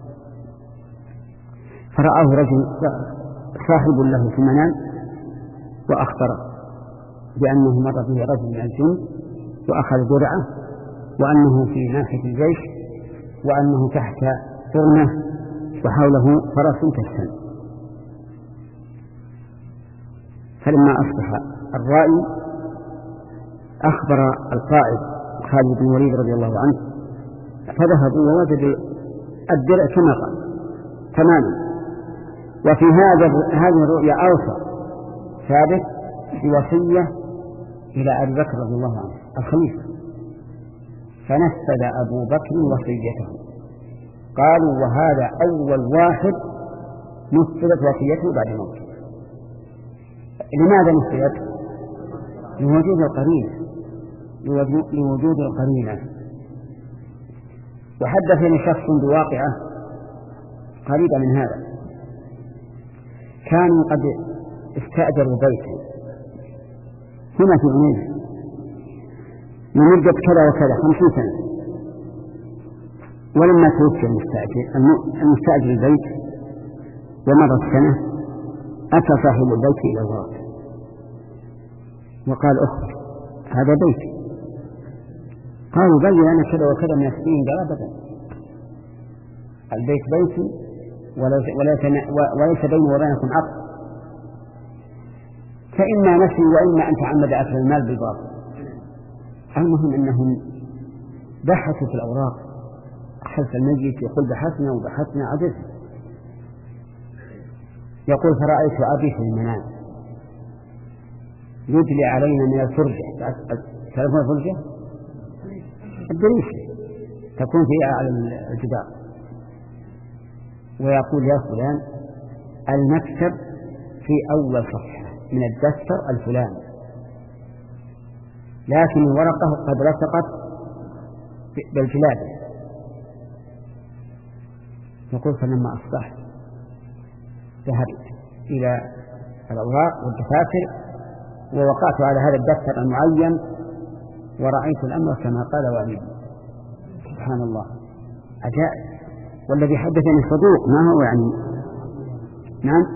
فرآه رجل صاحب له في المنام وأخبره بأنه مر به رجل من الجند وأخذ درعه، وأنه في ناحية الجيش، وأنه تحت قرنه وحوله فرس تستمع. فلما أصبح الرائي أخبر القائد خالد بن الوليد رضي الله عنه، فذهبوا ووجد الدرع كما قال تماما. وفي هذا هذه الرؤيا أوصى ثابت بوصية إلى أبي بكر رضي الله عنه الخليفة، فنفذ أبو بكر وصيته. قالوا وهذا أول واحد نفذت وصيته بعد موته. لماذا نفذت؟ لوجود القرينة، لوجود القرينة. وحدثني شخص بواقعة قريبة من هذا، كانوا قد استأجروا بيتا هنا في عنيزة لمدة كذا وكذا خمسين سنة، ولما توفي المستأجر المستأجر البيت ومضت سنة أتى صاحب البيت إلى الغرفة وقال أخرج هذا بيتي. قالوا بل أنا كذا وكذا من السنين. قال أبدا، البيت بيتي وليس بيني وبينكم عقد، فإما نسي وإما أن تعمد أكل المال بالباطل. المهم أنهم بحثوا في الأوراق حلف الميت، يقول بحثنا وبحثنا عجزنا، يقول فرأيت أبي في المنام يجلي علينا من الفرجة، تعرفون الفرجة؟ الدريشة تكون فيها على الجدار، ويقول يا فلان المكتب في أول صفحة من الدفتر الفلاني، لكن الورقة قد لصقت بالجلادة. يقول فلما أصبحت ذهبت إلى الأوراق والدفاتر ووقعت على هذا الدفتر المعين ورأيت الأمر كما قال والدي. سبحان الله، عجائب. والذي حدثني صدوق ما هو يعني. نعم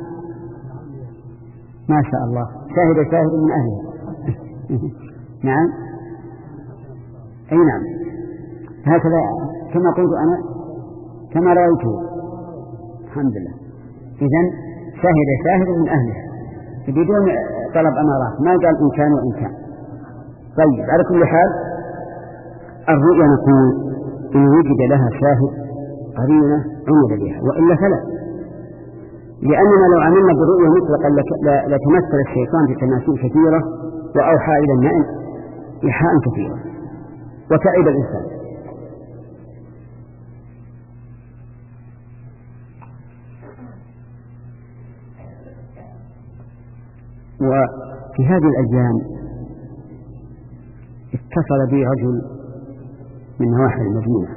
ما شاء الله، شاهد شاهد من أهله. نعم أي نعم، هكذا كما قلت أنا كما رأيته. الحمد لله. إذن شاهد شاهد من أهله بدون طلب أمارات، ما قال إن كان وإن كان. طيب على كل حال الرؤيا نقول إن وجد لها شاهد قرينة عمل بها، وإلا فلا، لأننا لو عملنا بالرؤيا مطلقا لتمثل الشيطان في تماثيل كثيرة وأوحى إلى النائم إيحاء كثيرا وتعب الإنسان. وفي هذه الأيام اتصل بي رجل من نواحي المدينة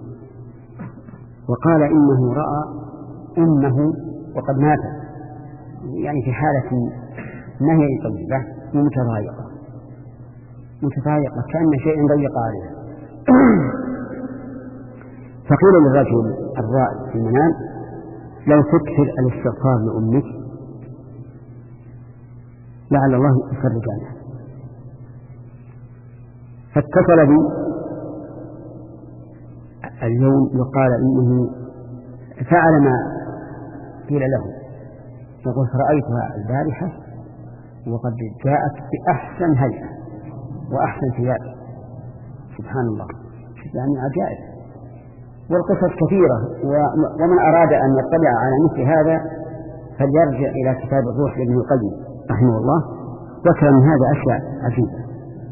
وقال إنه رأى أمه وقد ماتت، يعني في حالة ما هي طيبة، متضايقة متضايقة كأن شيء ضيق عليها. فقيل للرجل الرائي في المنام لو تكثر الاستغفار لأمك لعل الله يفرج عنها. فاتصل بي اليوم وقال إنه فعل ما قيل له. يقول فرأيتها البارحة وقد جاءت بأحسن هيئة وأحسن ثياب. سبحان الله، يعني عجائب. والقصص كثيرة، ومن أراد أن يطلع على مثل هذا فليرجع إلى كتاب الروح لابن القيم رحمه الله، ذكر من هذا أشياء عجيبة.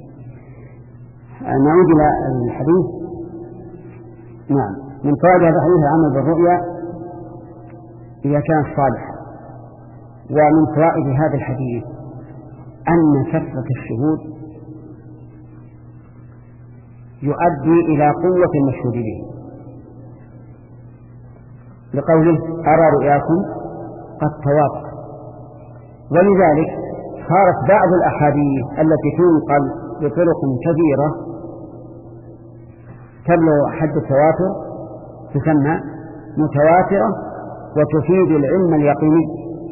نعود إلى الحديث. نعم، من فوائد هذا الحديث العمل بالرؤيا إذا كانت صالحة. ومن فوائد هذا الحديث أن كثرة الشهود يؤدي إلى قوة المشهود به، لقوله أرى رؤياكم قد توافق. ولذلك صارت بعض الأحاديث التي تنقل بطرق كثيرة تبلغ حد التواتر تسمى متواترة وتفيد العلم اليقيني.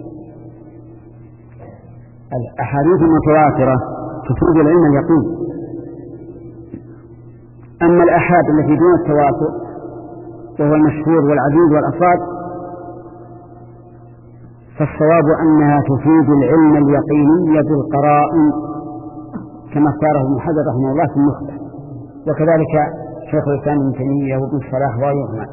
الأحاديث المتواترة تفيد العلم اليقيني. أما الأحاد التي دون التواتر وهو المشهور والعديد والأصوات فالصواب أنها تفيد العلم اليقيني بالقرائن كما اختاره ابن حجر رحمه الله في النخبة، وكذلك شيخ الإسلام ابن تيمية وابن صلاح وغيرهما،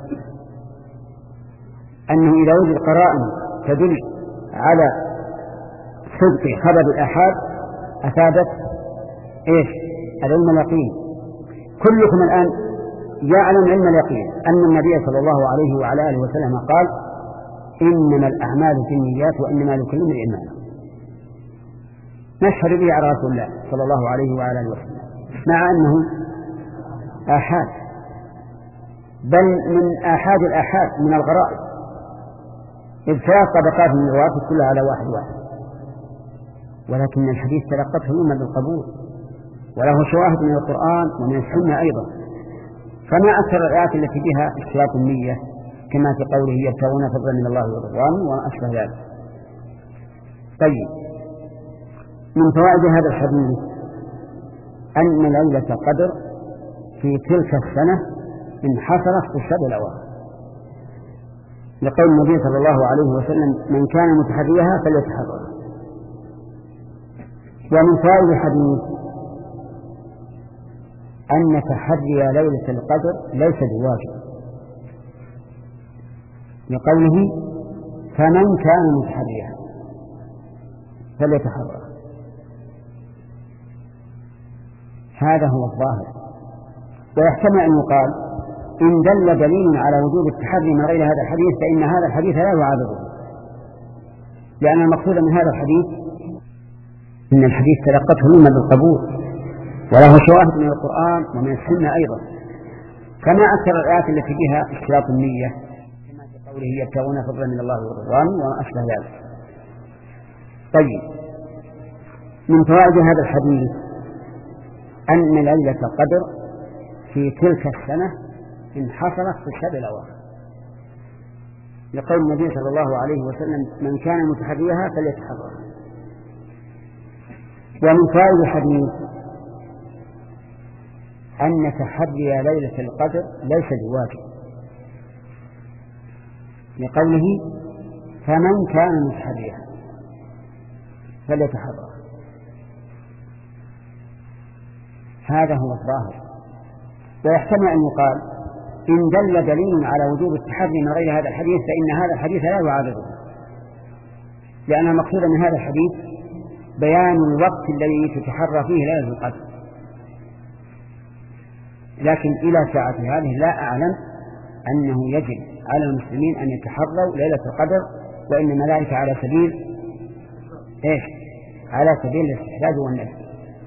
أنه إذا وجد قرائن تدل على صدق خبر الآحاد أفادت إيش؟ العلم اليقين. كلكم الآن يعلم علم اليقين أن النبي صلى الله عليه وعلى آله وسلم قال إنما الأعمال بالنيات وإنما لكل امرئ ما نوى. نشهد به على رسول الله صلى الله عليه وعلى آله وسلم. مع أنه آحاد، بل من آحاد الآحاد من الغرائب، إذ ثلاث طبقات من الرواتب كلها على واحد واحد، ولكن الحديث تلقته الأمة بالقبول وله شواهد من القرآن ومن السنة أيضا. فما أكثر الآيات التي بها اشتراط النية كما في قوله يبتغون فضلا من الله ورضوانه وما أشبه ذلك. طيب، من فوائد هذا الحديث أن ليلة القدر في تلك السنة انحصرت في السبع الأواخر، لقول النبي صلى الله عليه وسلم من كان متحريها فليتحرى. ومن فوائد الحديث أن تحري ليلة القدر ليس بواجب، لقوله فمن كان متحريها فليتحرى. هذا هو الظاهر. ويحتمل أن يقال إن دل دليل على وجوب التحري من غير هذا الحديث فإن هذا الحديث لا يعارضه، لأن المقصود من هذا الحديث إن الحديث تلقته الأمة بالقبول وله شواهد من القرآن ومن السنة أيضا. كما أكثر الآيات التي بها اشتراط النية كما في قوله يبتغون فضلا من الله ورضوانه وما أشبه ذلك. طيب، من فوائد هذا الحديث أن ليلة القدر في تلك السنة انحصرت في السبع الأواخر، لقول النبي صلى الله عليه وسلم من كان متحريها فليتحرى. ومن فوائد الحديث أن تحري ليلة القدر ليس بواجب، لقوله فمن كان متحريها فليتحرى. هذا هو الظاهر. ويحتمل أن يقال إن دل دليل على وجوب التحري من غير هذا الحديث فإن هذا الحديث لا يعارضه، لأن المقصود من هذا الحديث بيان الوقت الذي تتحرى فيه ليلة القدر. لكن إلى ساعة هذه لا أعلم أنه يجب على المسلمين أن يتحروا ليلة القدر، وإنما ذلك على سبيل إيش؟ على سبيل الاستحباب والندب.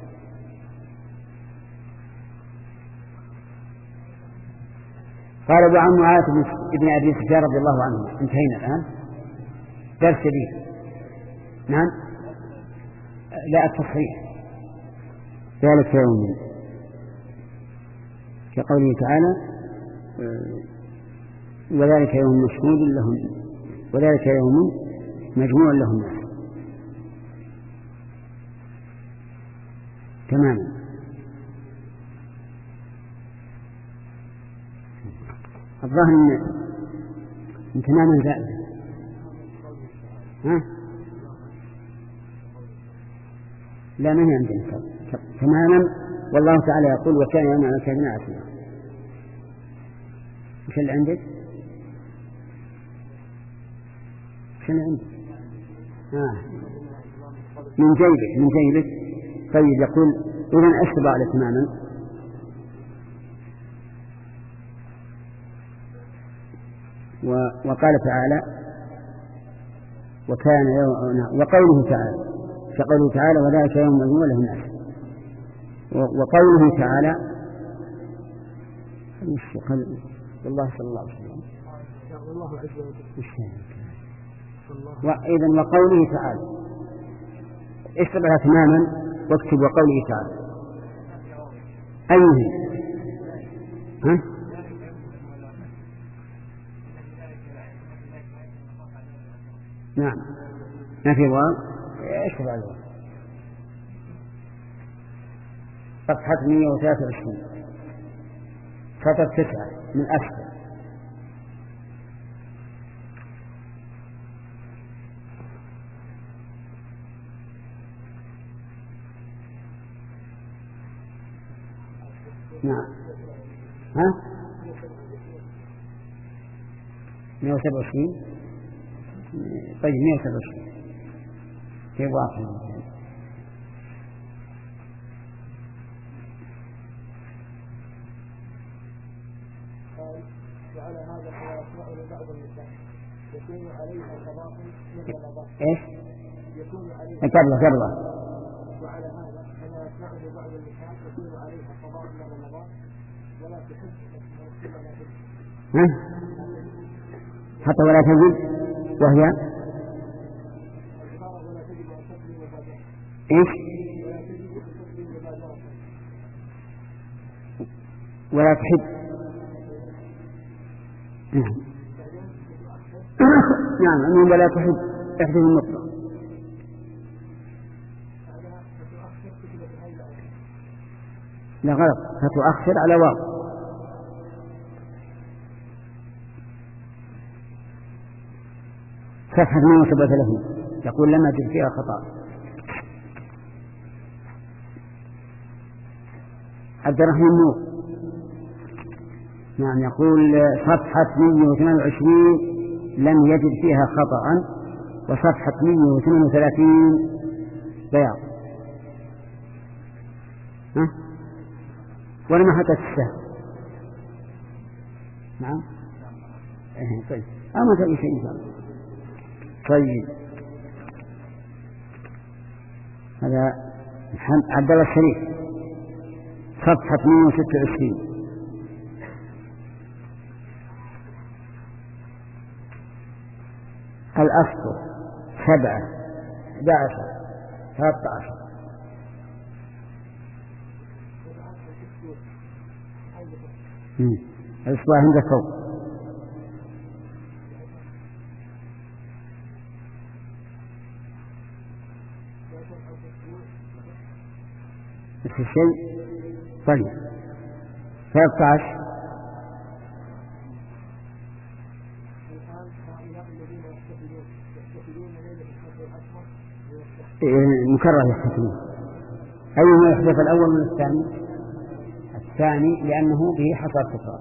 قال أبو عن معاذ بن أبي سفيان رضي الله عنه. انتهينا الآن درس جديد. نعم، لا التصحيح ذلك يوم كقوله تعالى وذلك يوم مشهود لهم وذلك يوم مجموع لهم الناس. تماما. الظاهر ان تماما زائد. ها؟ لا، ما هي عندنا تماما. والله تعالى يقول وكان يوم على الكافرين عسيرا. وش اللي عندك؟ وش اللي عندك؟ آه. من جيبك من جيبك. طيب، يقول إذن أشتبه على تماما. وقال تعالى وكان يوم، وقوله تعالى كقوله تعالى وذلك يوم مجموع له الناس، وقوله تعالى والله صلى الله عليه وسلم وإذن وقوله تعالى اشتبه تماما. واكتب وقوله تعالى أيه؟ ها؟ نعم، ما في واو. ايش هذا الواو؟ صفحة مئة وثلاثة وعشرين سطر تسعة من أسفل. نعم. ها؟ مئة وسبعة وعشرين. طيب، مئة وسبعة وعشرين في واقع. وعلى هذا فيسمع لبعض النساء يكون عليها قضاء مثل رمضان. ايش؟ يكون عليها قبله قبله. وعلى هذا كما يسمع لبعض النساء يكون عليها ها؟ حتى ولا تجب وهي إيش؟ ولا تحب. نعم أنه ولا تحب إحدى المطلق. لا غلط، فتؤخر على واو. صفحة اثنين وثلاثين يقول لما تجد فيها خطأ. عبد الرحمن نور نعم يقول صفحة مئة واثنين وعشرين لم يجد فيها خطأ، وصفحة مئة واثنين وثلاثين بياض. ها؟ ولا ما حطت السهم؟ نعم إيه طيب أما تأي شيء إن شاء الله. طيب هذا عبد الله الشريف صفحة مئة وستة وعشرين. الأسطر سبعة أحد عشر ثلاثة عشر. الإصبع عند فوق. نفس الشيء. طيب ثلاثة عشر مكرر يحتفلون. أيهما يحدث الأول من الثاني؟ الثاني لأنه به حصل التكرار.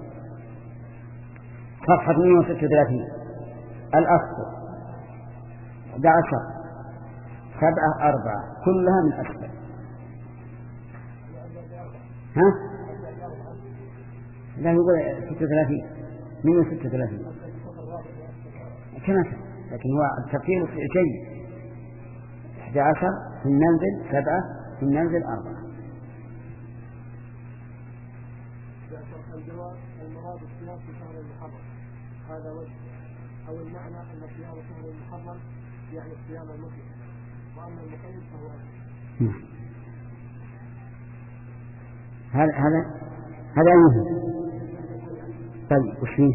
صفحة مئة وستة وثلاثين الأسطر أحد عشر سبعة أربعة كلها من أسفل. ها؟ لا يقول ستة وثلاثين مئة وستة وثلاثين كما كان، لكن هو التفصيل جيد. أحد عشر في المنزل سبعة في المنزل أربعة. الجواب المراد الصيام في شهر المحرم هذا وجه، أو المعنى أن صيام شهر المحرم يعني الصيام المطلق، وأما المقيد فهو هذا هذا هذا أيه. طيب وش فيه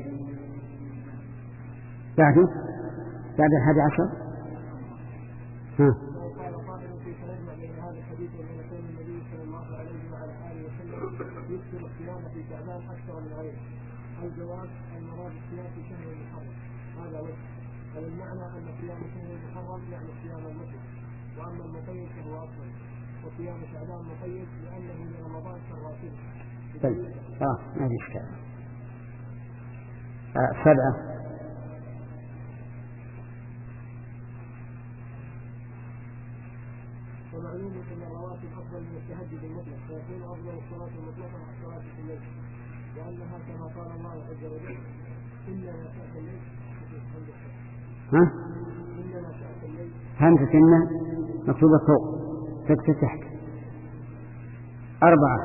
بعده بعد الحادي عشر؟ ها قال قائل في ترجمة بين هذا الحديث وبين قول النبي صلى الله عليه وعلى آله وسلم يكثر الصيام في شعبان أكثر من غيره. الجواب المراد الصيام في شهر المحرم هذا وجه، فالمعنى أن صيام شهر المحرم يعني الصيام المطلق، وأما المقيد فهو أفضل، وصيام شعبان مقيد لأنه لرمضان كالراتب. طيب آه ما في إشكال. آه سبعة ومعلوم أن الرواتب أفضل من التهجد المطلق، فيكون أفضل الصلاة المطلقة على الصلاة في الليل، لأنها كما قال الله عز وجل إلا نشاء الليل. ها؟ إلا نشاء الليل همزة إن مكتوبة فوق تكتب تحت. أربعة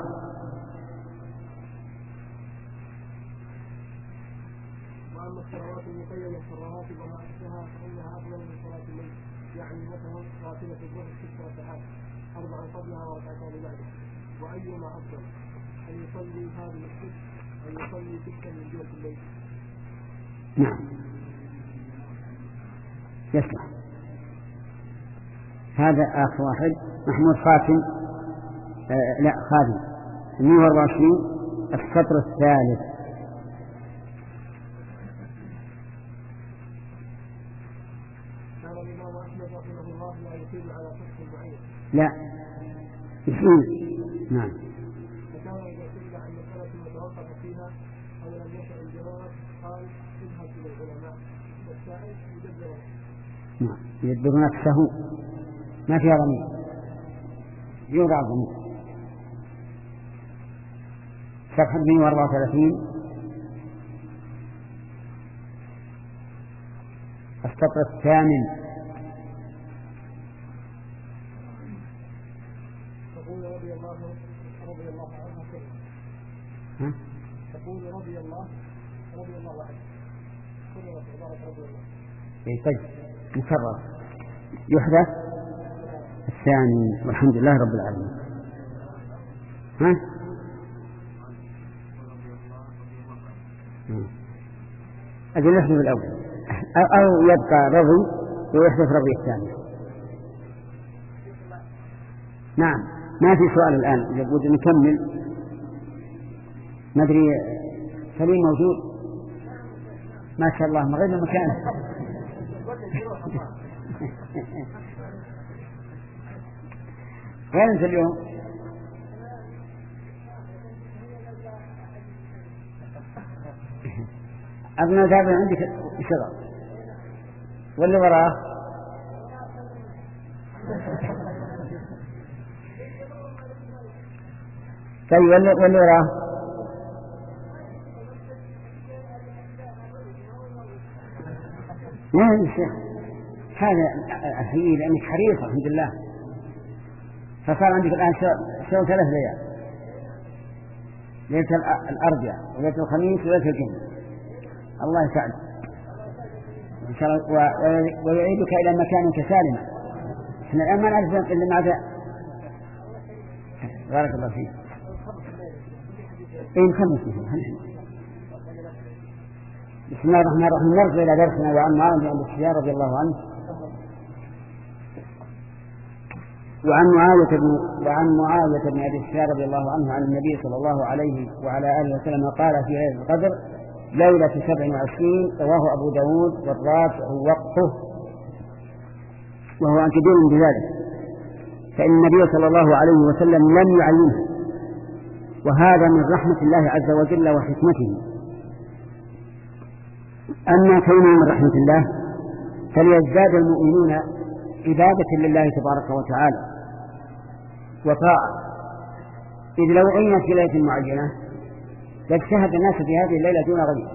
وأما الصلوات المقيدة فالرواتب وما أشبهها فإنها أفضل من صلاة الليل، يعني مثلا راتبة الظهر ست ركعات أربعا قبلها وركعتان بعدها. وأيما أفضل أن يصلي هذه الست أن يصلي ستا من جوف الليل؟ نعم يصلح. هذا آخر واحد محمود خاتم آه لا خادم مئة وأربعة وعشرين السطر الثالث. كان الإمام أحمد رحمه الله لا يطيل على فقه معين. لا يسير. نعم. فكان إذا سئل عن مسألة متوقف فيها أو لم يشأ الجواب قال اذهب إلى العلماء والسائل يدبر. نعم يدبر نفسه ما فيها ضمير يوضع ضمير. صفحة مئة وأربعة وثلاثين السطر الثامن. تقول رضي الله رضي الله عنه كلمة. ها؟ تقول رضي الله رضي الله عنه كلمة عبارة رضي الله. إيه طيب مكرر يحدث الثاني والحمد لله رب العالمين. ها؟ أجل يحدث الأول أو يبقى رضي ويحدث رضي الثاني. نعم ما في سؤال الآن يبود نكمل. ما أدري سليم موجود ما شاء الله ما غير مكانه. وين أنت اليوم؟ أبنى دابا عندك شغل واللي وراه طيب واللي واللي وراه لا يا شيخ هذا هي لأنك حريصة الحمد لله فصار عندك الآن شغل ثلاث ليال ليلة الأربعاء وليلة الخميس وليلة الجمعة. الله يسعدك إن شاء الله ويعيدك إلى مكانك سالما. احنا الآن ما نعرف إلا مع ذا. بارك الله فيك. إيه نخلص بسم الله الرحمن الرحيم. نرجع إلى درسنا وعن معاوية بن سفيان رضي الله عنه. وعن معاوية بن وعن معاوية بن أبي سفيان رضي الله عنه عن النبي صلى الله عليه وعلى آله وسلم قال في ليلة القدر ليلة سبع وعشرين رواه أبو داود والرافع وقته وهو عن كبير بذلك فإن النبي صلى الله عليه وسلم لم يعينه وهذا من رحمة الله عز وجل وحكمته. أما كونه من رحمة الله فليزداد المؤمنون عبادة لله تبارك وتعالى وطاعة إذ لو عينت في ليلة معينة لاجتهد الناس في هذه الليلة دون غيره.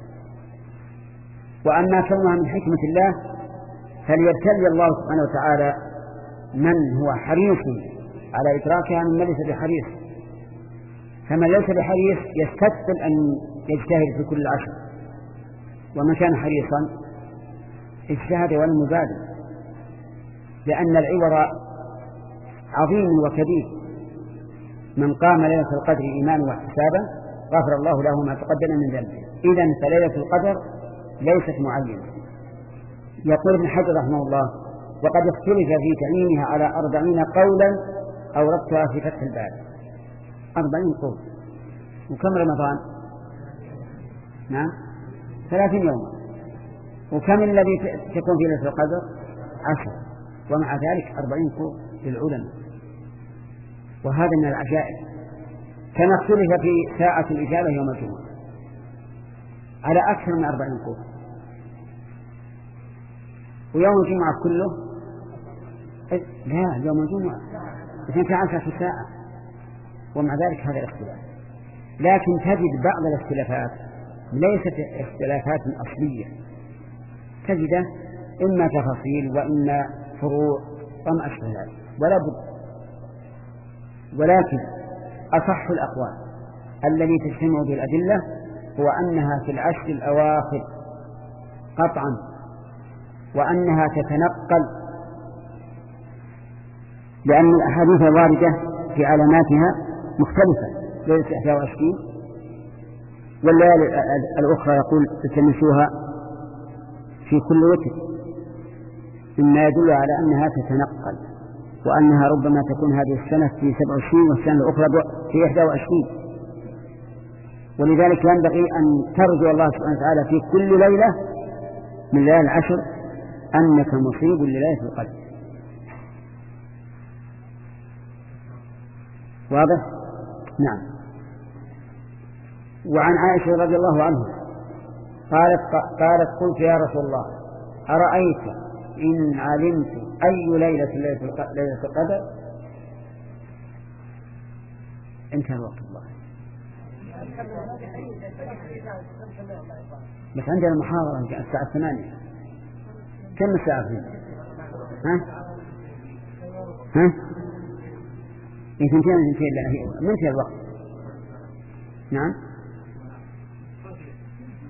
وأما كونها من حكمة الله فليبتلي الله سبحانه وتعالى من هو حريص على إدراكها من ليس بحريص. فمن ليس بحريص يستثقل أن يجتهد في كل عشر ومن كان حريصا اجتهد ولم يبالي لأن العبر عظيم وكبير. من قام ليلة القدر إيمانا واحتسابا غفر الله له ما تقدم من ذنبه. إذن فليلة القدر ليست معينة. يقول ابن حجر رحمه الله وقد اختلف في تعيينها على أربعين قولا أوردتها في فتح الباب. أربعين قول. وكم رمضان؟ نعم ثلاثين يوما. وكم الذي تكون في ليلة القدر؟ عشر. ومع ذلك أربعين قول للعلماء. وهذا من العجائب. كما اختلف في ساعة الإجابة يوم الجمعة على أكثر من أربعين قول. ويوم الجمعة كله لا يوم الجمعة اثنتا عشرة ساعة. ومع ذلك هذا الاختلاف. لكن تجد بعض الاختلافات ليست اختلافات أصلية تجد إما تفاصيل وإما فروع وما أشبه ذلك ولا بد. ولكن أصح الأقوال الذي تجتمع به الأدلة هو أنها في العشر الأواخر قطعا وأنها تتنقل لأن الأحاديث الواردة في علاماتها مختلفة. ليلة إحدى وعشرين والليالي الأخرى يقول تلتمسوها في كل وتر مما يدل على أنها تتنقل وأنها ربما تكون هذه السنة في سبع وعشرين والسنة الأخرى في إحدى وعشرين. ولذلك ينبغي أن ترجو الله سبحانه وتعالى في كل ليلة من ليالي العشر أنك مصيب لليلة القدر. واضح؟ نعم. وعن عائشة رضي الله عنها قالت قالت قلت يا رسول الله أرأيت إن علمت أي ليلة ليلة القدر؟ انتهى الوقت الله. بس عندنا المحاضرة الساعة ثمانية. كم الساعة فيه؟ ها؟ ها؟ اثنتين اثنتين لا هي منتهى الوقت. نعم.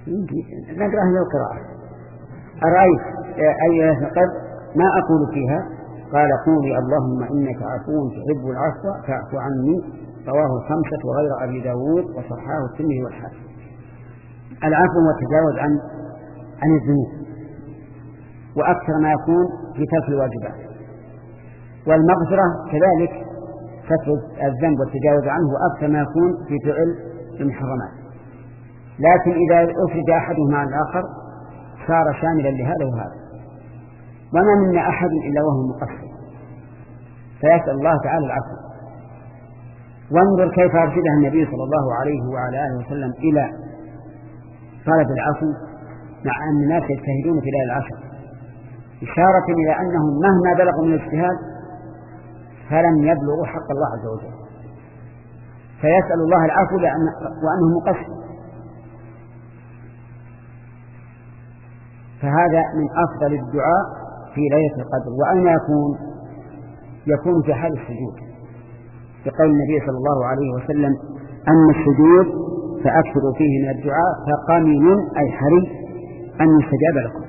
نقرأ هذه القراءة. أرأيت أي قد ما أقول فيها؟ قال قولي اللهم إنك عفو تحب العفو فاعف عني. رواه الخمسة وغير أبي داود وصححه الترمذي والحاكم. العفو والتجاوز عن عن الذنوب، وأكثر ما يكون في ترك الواجبات، والمغفرة كذلك ستر الذنب والتجاوز عنه أكثر ما يكون في فعل المحرمات. لكن إذا أفرد أحدهما عن الآخر صار شاملا لهذا وهذا، وما منا أحد إلا وهو مقصر، فيسأل الله تعالى العفو. وانظر كيف أرشدها النبي صلى الله عليه وعلى آله وسلم إلى طلب العفو، مع أن الناس يجتهدون في ليالي العشر، إشارة إلى أنهم مهما بلغوا من الاجتهاد فلم يبلغوا حق الله عز وجل، فيسأل الله العفو لأن وأنه مقصر. فهذا من أفضل الدعاء في ليلة القدر. وأين يكون؟ يكون في حال السجود، بقول النبي صلى الله عليه وسلم أن السجود فأكثروا فيه من الدعاء فقمن أي حري أن يستجاب لكم.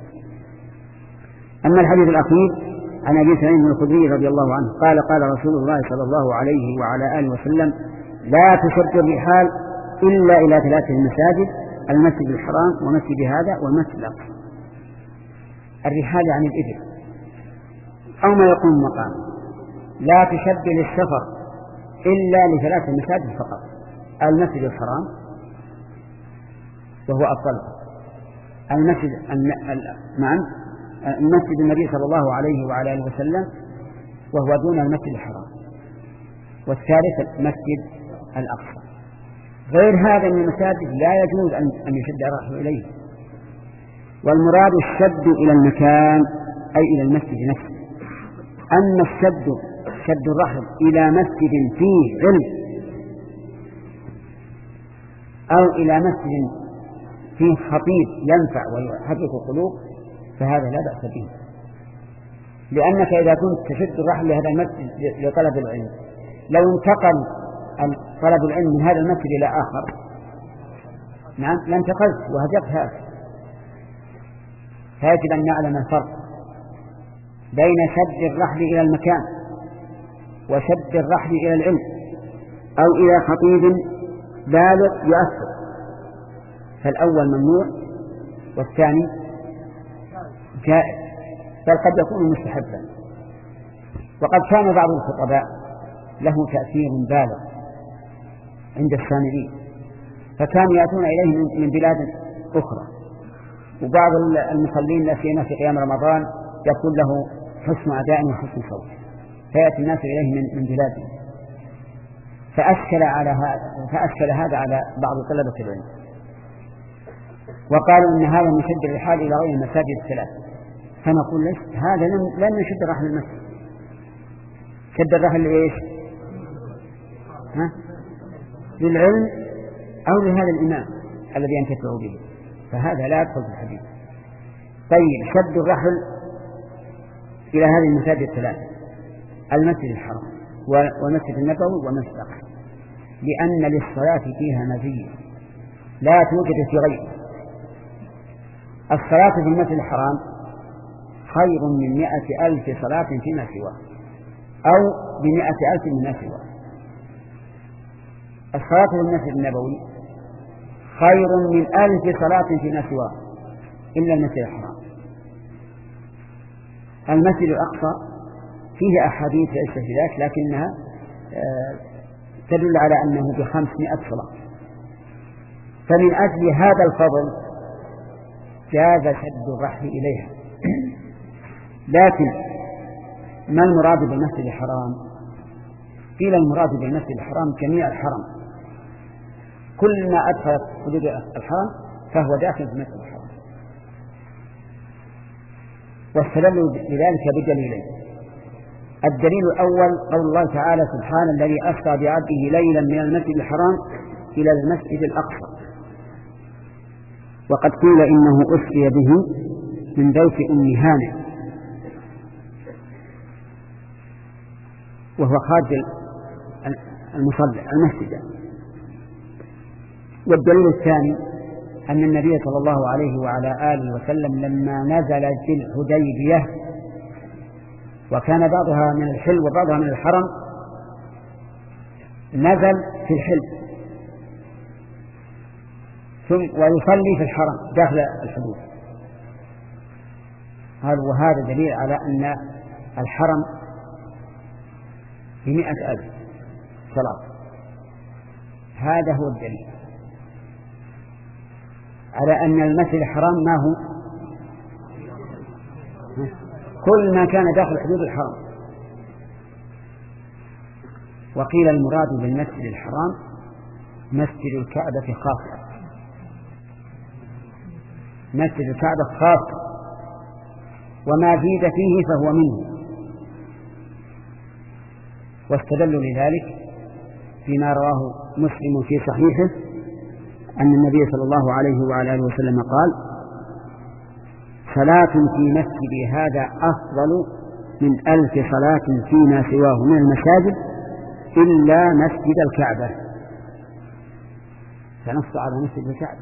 أما الحديث الأخير عن أبي سعيد الخدري رضي الله عنه قال قال رسول الله صلى الله عليه وعلى آله وسلم لا تشد الرحال إلا إلى ثلاثة مساجد: المسجد الحرام ومسجد هذا والمسجد الأقصى. الرحال عن الإبل أو ما يقوم مقام. لا تشد للسفر إلا لثلاثة مساجد فقط: المسجد الحرام وهو أفضل، المسجد نعم المسجد النبي صلى الله عليه وعلى آله وسلم وهو دون المسجد الحرام، والثالث المسجد الأقصى. غير هذا من المساجد لا يجوز أن يشد الرحل إليه. والمراد الشد إلى المكان أي إلى المسجد نفسه. أما الشد شد الرحل إلى مسجد فيه علم أو إلى مسجد فيه خطيب ينفع ويحرك القلوب فهذا لا بأس به، لأنك إذا كنت تشد الرحل لهذا المسجد لطلب العلم، لو انتقل طلب العلم من هذا المسجد إلى آخر نعم لانتقلت وهجبت هذا. فيجب أن نعلم الفرق بين شد الرحل إلى المكان وشد الرحل إلى العلم أو إلى خطيب بالغ يؤثر، فالأول ممنوع والثاني جائز، بل قد يكون مستحبا. وقد كان بعض الخطباء له تأثير بالغ عند السامعين، فكانوا يأتون إليه من بلاد أخرى، وبعض المصلين لا سيما في قيام رمضان يكون له حسن أداء وحسن صوت، فيأتي الناس إليه من من بلاده، فأشكل على هذا فأشكل هذا على بعض طلبة العلم، وقالوا إن هذا من شد الرحال إلى غير المساجد الثلاث. فنقول ليش هذا لم يشد الرحل المسجد، شد الرحل لإيش؟ ها؟ للعلم أو لهذا الإمام الذي ينتفع به، فهذا لا يدخل في الحديث. طيب شد الرحل إلى هذه المساجد الثلاث: المسجد الحرام والمسجد النبوي والمسجد الأقصى، لأن للصلاة فيها مزية لا توجد في غيره. الصلاة في المسجد الحرام خير من مئة ألف صلاة فيما سواه أو بمئة ألف مما سواه. الصلاة في المسجد النبوي خير من ألف صلاة فيما سواه إلا المسجد الحرام. المسجد الأقصى فيه أحاديث ليس في ذلك، لكنها تدل على أنه بخمسمائة صلاة، فمن أجل هذا الفضل جاز شد الرحل إليها. لكن ما المراد بالمسجد الحرام؟ قيل المراد بالمسجد الحرام جميع الحرم، كل ما أدخلت حدود الحرم فهو داخل في المسجد الحرام. واستدلوا بذلك بدليلين: الدليل الأول قول الله تعالى: سبحان الذي أسرى بعبده ليلا من المسجد الحرام إلى المسجد الأقصى. وقد قيل إنه أسري به من بيت أم هانئ وهو خارج المصلى المسجد. والدليل الثاني أن النبي صلى الله عليه وعلى آله وسلم لما نزل في الحديبية وكان بعضها من الحل وبعضها من الحرم نزل في الحل ثم ويصلي في الحرم داخل الحدود. وهذا دليل على أن الحرم بمئة ألف صلاة. هذا هو الدليل على أن المسجد الحرام ما هو كل ما كان داخل حدود الحرم. وقيل المراد بالمسجد الحرام مسجد الكعبة خاصة، مسجد الكعبة خاصة، وما زيد فيه فهو منه. واستدلوا لذلك فيما رواه مسلم في صحيحه أن النبي صلى الله عليه وعلى آله وسلم قال: صلاة في مسجدي هذا أفضل من ألف صلاة فيما سواه من المساجد إلا مسجد الكعبة. فنص على مسجد الكعبة.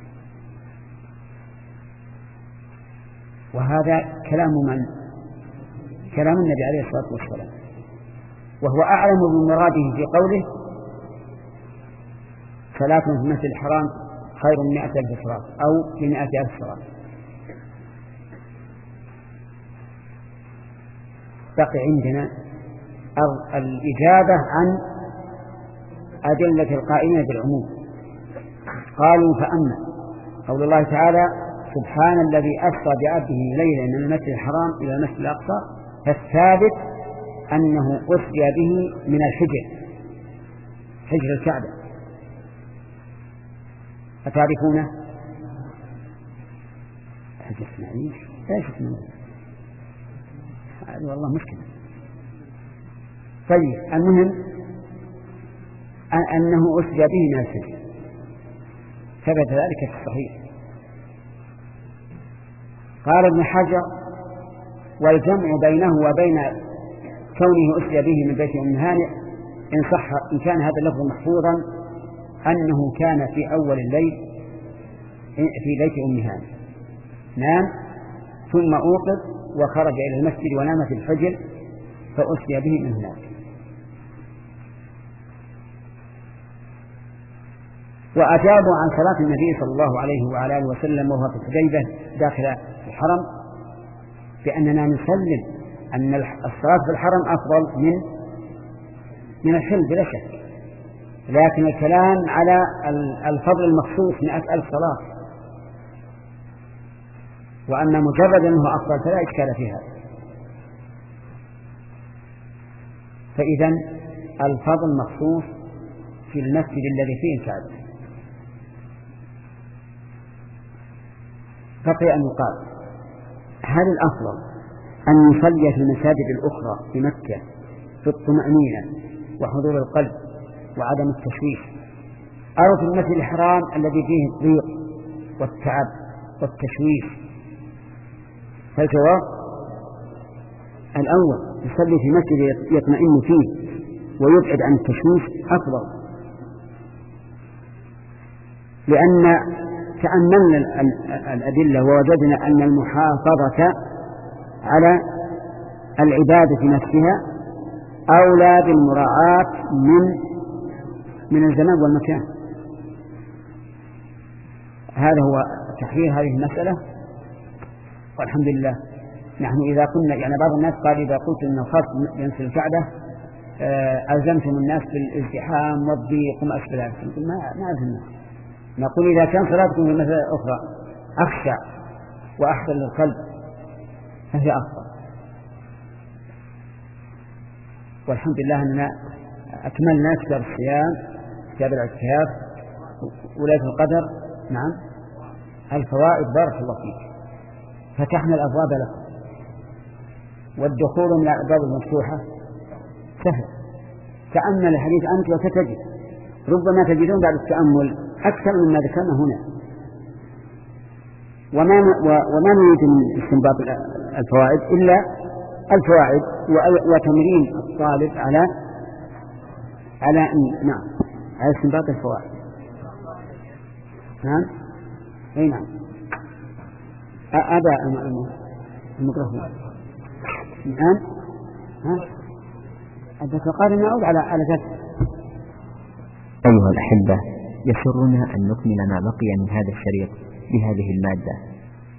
وهذا كلام من؟ كلام النبي عليه الصلاة والسلام، وهو أعلم بمراده في قوله: صلاة في المسجد الحرام خير من مئة ألف صلاة أو بمئة ألف صلاة. بقي عندنا الإجابة عن أدلة القائمة بالعموم. قالوا: فأما قول الله تعالى: سبحان الذي أسرى بعبده ليلا من المسجد الحرام إلى المسجد الأقصى، فالثابت أنه أسري به من الحجر، حجر الكعبة. أتعرفونه؟ حجر إسماعيل؟ ايش اسمه؟ هذه والله مشكلة. طيب، المهم أنه أسري به من الحجر، ثبت ذلك في الصحيح. قال ابن حجر: والجمع بينه وبين كونه أسري به من بيت أم هانئ إن صح، إن كان هذا اللفظ محفوظا، أنه كان في أول الليل في بيت أم هانئ، نام ثم أوقظ وخرج إلى المسجد ونام في الحجر فأسري به من هناك. وأجابوا عن صلاة النبي صلى الله عليه وعلى آله وسلم وهو في الحديبة داخل الحرم بأننا نسلم أن الصلاة في الحرم أفضل من من الحل بلا شك، لكن الكلام على الفضل المخصوص مئة ألف صلاة، وأن مجرد أنه أفضل فلا إشكال في هذا. فإذا الفضل مخصوص في المسجد الذي فيه الكعبة. بقي أن يقال: هل الأفضل أن يصلي في المساجد الأخرى في مكة في الطمأنينة وحضور القلب وعدم التشويش، أو في المسجد الحرام الذي فيه الضيق والتعب والتشويش؟ فالجواب: الأول يصلي في مسجد يطمئن فيه ويبعد عن التشويش أفضل، لأن تأملنا الأدلة ووجدنا أن المحافظة على العبادة نفسها أولى بالمراعاة من من الزمان والمكان. هذا هو تحرير هذه المسألة، والحمد لله. نحن إذا كنا يعني بعض الناس قال إذا قلت أن الخاص بمسجد الكعبة ألزمتم الناس بالازدحام والضيق وما أشبه ذلك. ما ما ألزمنا. نقول إذا كان صلاتكم في مسألة أخرى أخشع وأحسن للقلب فهي أفضل. والحمد لله أننا أكملنا كتاب الصيام، كتاب الاعتكاف، ولاية القدر، نعم، الفوائد، بارك الله فيك. فتحنا الأبواب لكم، والدخول من الأبواب المفتوحة سهل. تأمل الحديث أنت وستجد، ربما تجدون بعد التأمل أكثر مما ذكرنا هنا. وما وما نريد من استنباط الفوائد إلا الفوائد وتمرين الطالب على على نعم على استنباط الفوائد. نعم أي نعم. أبا الميكروفون الآن. ها الدكتور نعود على على جد. أيها الأحبة، يسرنا أن نكمل ما بقي من هذا الشريط بهذه المادة،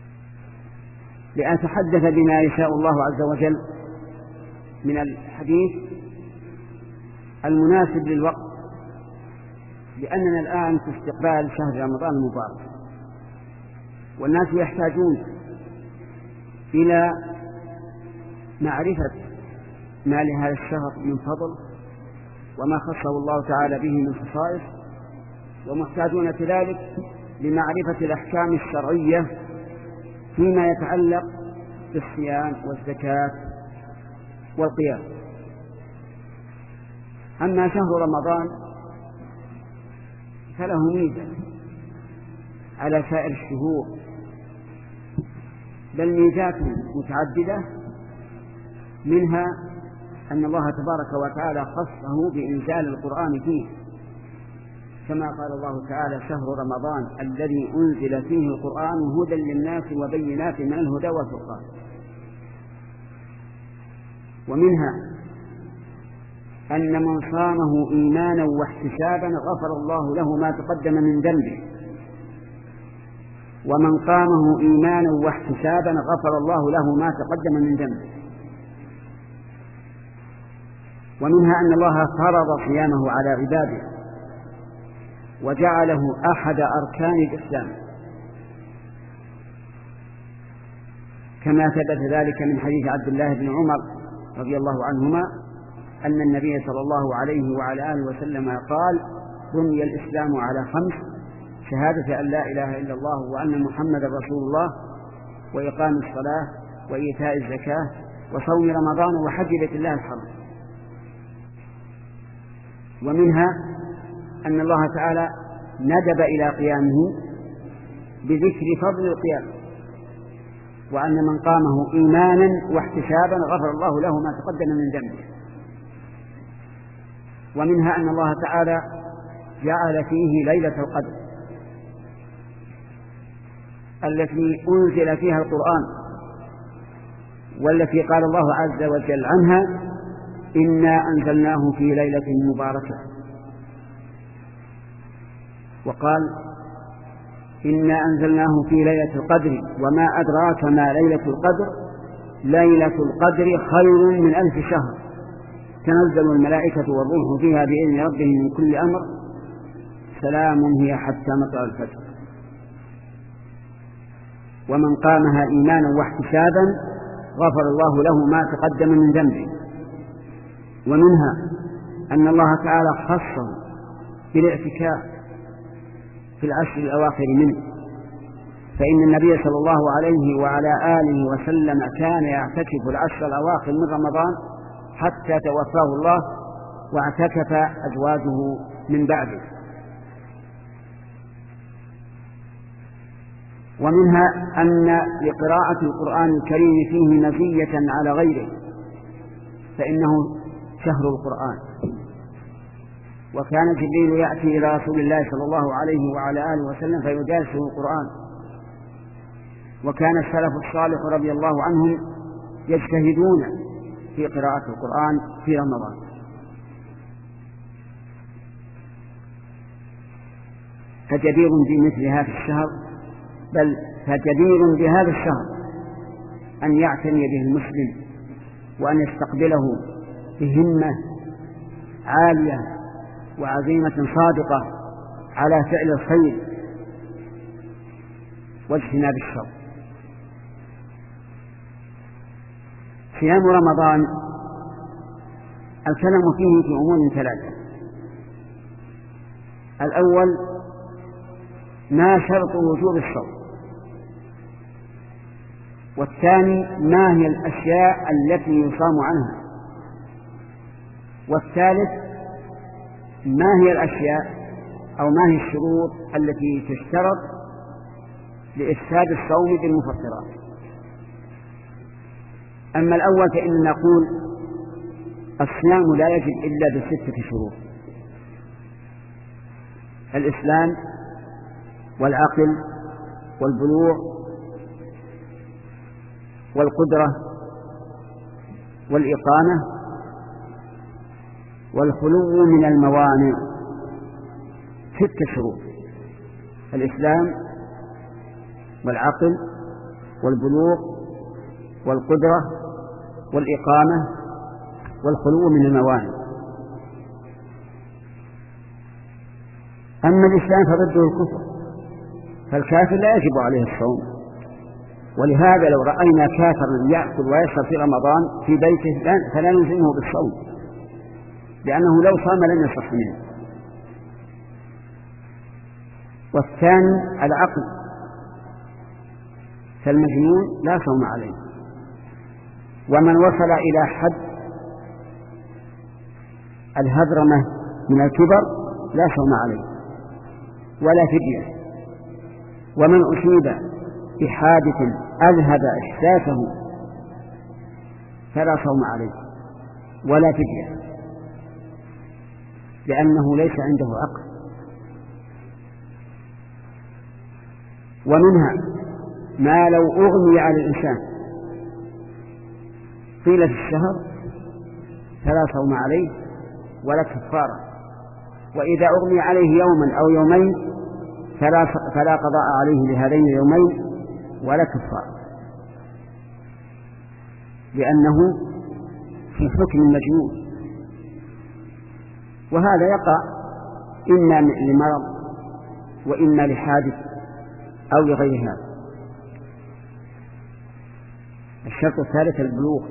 لأتحدث بما يشاء الله عز وجل من الحديث المناسب للوقت، لأننا الآن في استقبال شهر رمضان المبارك، والناس يحتاجون إلى معرفة ما لهذا الشهر من فضل وما خصه الله تعالى به من خصائص، ومحتاجون كذلك لمعرفة الأحكام الشرعية فيما يتعلق بالصيام والزكاة والقيام. أما شهر رمضان فله ميزة على سائر الشهور، بل ميزات متعددة، منها أن الله تبارك وتعالى خصه بإنزال القرآن فيه، كما قال الله تعالى: شهر رمضان الذي أنزل فيه القرآن هدى للناس وبينات من الهدى والفرقان. ومنها أن من صامه إيمانا واحتسابا غفر الله له ما تقدم من ذنبه، ومن قامه إيمانا واحتسابا غفر الله له ما تقدم من ذنبه. ومنها أن الله فرض صيامه على عباده وجعله أحد أركان الإسلام، كما ثبت ذلك من حديث عبد الله بن عمر رضي الله عنهما أن النبي صلى الله عليه وعلى آله وسلم قال: بني الإسلام على خمس: شهادة أن لا إله إلا الله وأن محمد رسول الله، وإقام الصلاة، وإيتاء الزكاة، وصوم رمضان، وحج بيت الله الحرام. ومنها أن الله تعالى ندب إلى قيامه بذكر فضل القيام، وأن من قامه إيمانا واحتسابا غفر الله له ما تقدم من ذنبه. ومنها أن الله تعالى جعل فيه ليلة القدر التي أنزل فيها القرآن، والتي قال الله عز وجل عنها: إنا أنزلناه في ليلة مباركة. وقال: إنا أنزلناه في ليلة القدر وما أدراك ما ليلة القدر ليلة القدر خير من ألف شهر تنزل الملائكة والروح فيها بإذن ربهم من كل أمر سلام هي حتى مطلع الفجر. ومن قامها إيمانا واحتسابا غفر الله له ما تقدم من ذنبه. ومنها أن الله تعالى خصه بالاعتكاف في العشر الأواخر منه، فإن النبي صلى الله عليه وعلى آله وسلم كان يعتكف العشر الأواخر من رمضان حتى توفاه الله، واعتكف أزواجه من بعده. ومنها أن لقراءة القرآن الكريم فيه مزية على غيره، فإنه شهر القرآن. وكان جبريل يأتي إلى رسول الله صلى الله عليه وعلى آله وسلم فيجالسه القرآن. وكان السلف الصالح رضي الله عنهم يجتهدون في قراءة القرآن في رمضان. فجدير بمثل هذا الشهر، بل فجدير بهذا الشهر أن يعتني به المسلم وأن يستقبله بهمة عالية وعزيمة صادقة على فعل الخير واجتناب الشر. صيام رمضان الكلام فيه في أمور ثلاثة: الأول ما شرط وجوب الصوم، والثاني ما هي الأشياء التي يصام عنها، والثالث ما هي الأشياء أو ما هي الشروط التي تشترط لإفساد الصوم بالمفطرات. أما الأول فإن نقول الصيام لا يجب إلا بستة شروط: الإسلام والعقل والبلوغ والقدرة والإقامة والخلو من الموانع. ست شروط: الإسلام والعقل والبلوغ والقدرة والإقامة والخلو من الموانع. أما الإسلام فضده الكفر، فالكافر لا يجب عليه الصوم، ولهذا لو رأينا كافرا يأكل ويشرب في رمضان في بيته فلا نلزمه بالصوم، لأنه لو صام لن يصح منه. والثاني العقل، فالمجنون لا صوم عليه، ومن وصل إلى حد الهذرمة من الكبر لا صوم عليه ولا فدية. ومن أصيب بحادث أذهب إحساسه فلا صوم عليه ولا فدية، لأنه ليس عنده عقل. ومنها ما لو أغمي على الإنسان طيلة الشهر فلا صوم عليه ولا كفارة، وإذا أغمي عليه يوما أو يومين فلا, فلا قضاء عليه لهذين اليومين ولا كفارة، لأنه في حكم المجنون. وهذا يقع إما لمرض وإما لحادث أو لغير هذا. الشرط الثالث البلوغ،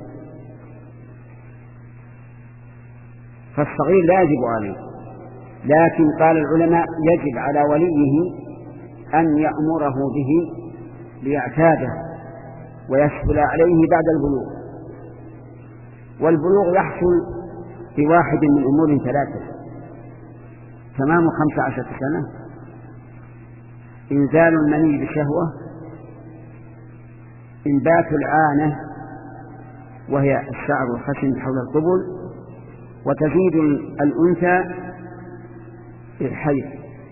فالصغير لا يجب عليه، لكن قال العلماء يجب على وليه أن يأمره به ليعتاده ويسهل عليه بعد البلوغ. والبلوغ يحصل في واحد من أمور ثلاثة: تمام خمس عشرة سنة، إنزال المني بشهوة، إنبات العانة وهي الشعر الخشن حول القبل، وتزيد الأنثى في الحيض.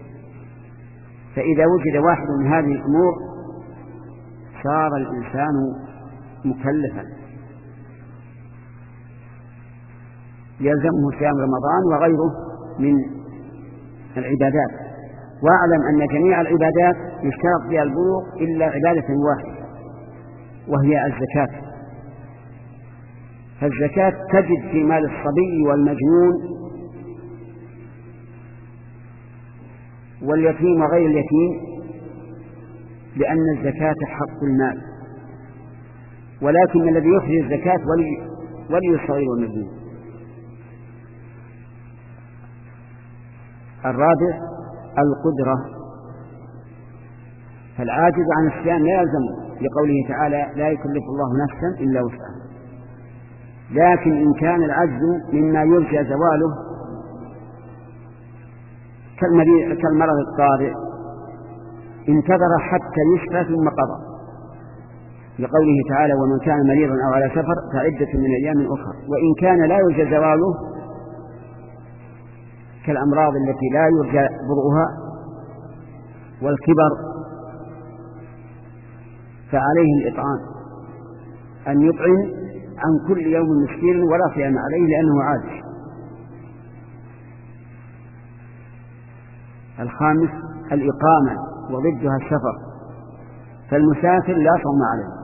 فإذا وجد واحد من هذه الأمور صار الإنسان مكلفا يلزمه صيام رمضان وغيره من العبادات. واعلم أن جميع العبادات يشترط فيها البلوغ إلا عبادة واحدة وهي الزكاة. فالزكاة تجد في مال الصبي والمجنون واليتيم وغير اليتيم، لأن الزكاة حق المال، ولكن الذي يخرج الزكاة ولي, ولي الصغير والمجنون. الرابع القدرة، فالعاجز عن الصيام لا يلزمه، لقوله تعالى: لا يكلف الله نفسا إلا وسعها. لكن إن كان العجز مما يرجى زواله كالمرض الطارئ انتظر حتى يشفى ثم قضى، لقوله تعالى: ومن كان مريضا أو على سفر فعدة من أيام أخرى. وإن كان لا يرجى زواله كالأمراض التي لا يرجى برؤها والكبر فعليه الإطعام، أن يطعم عن كل يوم مسكين ولا صيام عليه لأنه عاجز. الخامس الإقامة وضدها السفر، فالمسافر لا صوم عليه،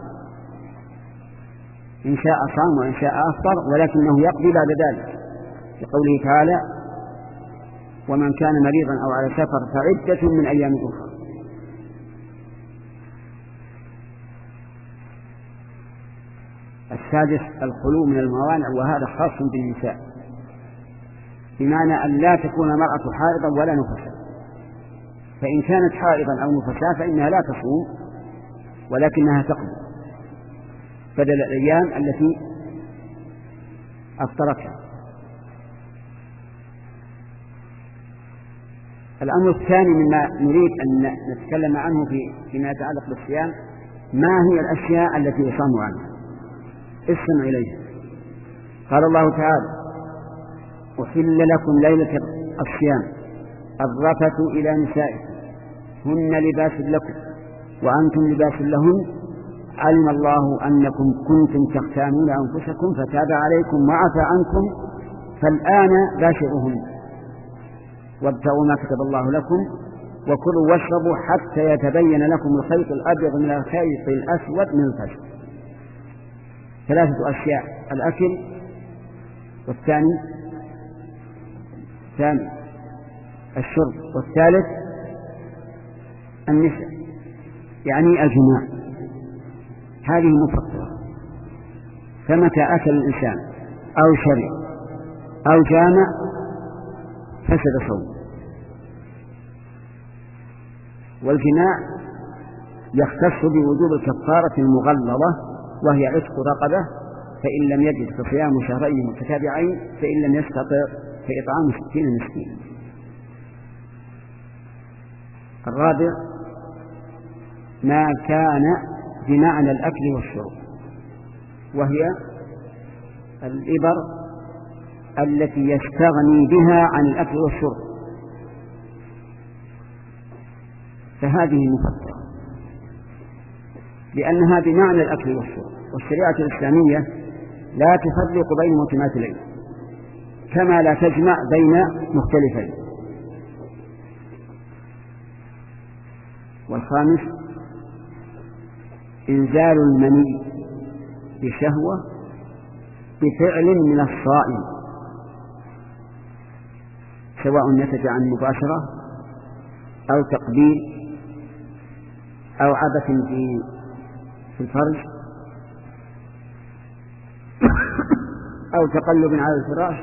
إن شاء صام وإن شاء أفطر، ولكنه يقضي بعد ذلك، لقوله تعالى: ومن كان مريضا أو على سفر فعدة من أيام أخرى. السادس الخلو من الموانع، وهذا خاص بالنساء، بمعنى أن لا تكون المرأة حائضا ولا نفسا، فإن كانت حائضا أو نفسا فإنها لا تصوم ولكنها تقضي بدل الأيام التي أفطرتها. الأمر الثاني مما نريد أن نتكلم عنه في فيما يتعلق بالصيام: ما هي الأشياء التي يصام عنها؟ اسمع إليها. قال الله تعالى: أحل لكم ليلة الصيام الرفث إلى نسائكم هن لباس لكم وأنتم لباس لهن علم الله أنكم كنتم تختانون أنفسكم فتاب عليكم وعفى عنكم فالآن باشروهن وابتغوا ما كتب الله لكم وكلوا واشربوا حتى يتبين لكم الخيط الأبيض من الخيط الأسود من الفجر. ثلاثة أشياء: الأكل، والثاني ثاني الشرب، والثالث النساء يعني الجماع. هذه مفطرة. فمتى أكل الإنسان أو شرب أو جامع فسد صومه. والجماع يختص بوجوب الكفارة المغلظة وهي عتق رقبة، فإن لم يجد فصيام شهرين متتابعين، فإن لم يستطع فإطعام ستين مسكينا. الرابع ما كان بمعنى الأكل والشرب، وهي الإبر التي يستغني بها عن الأكل والشرب، فهذه مفطرة لأنها بمعنى الأكل والشرب. والشريعة الإسلامية لا تفرق بين متماثلين كما لا تجمع بين مختلفين. والخامس إنزال المني بشهوة بفعل من الصائم، سواء نتج عن مباشرة أو تقبيل أو عبث في في الفرج أو تقلب على الفراش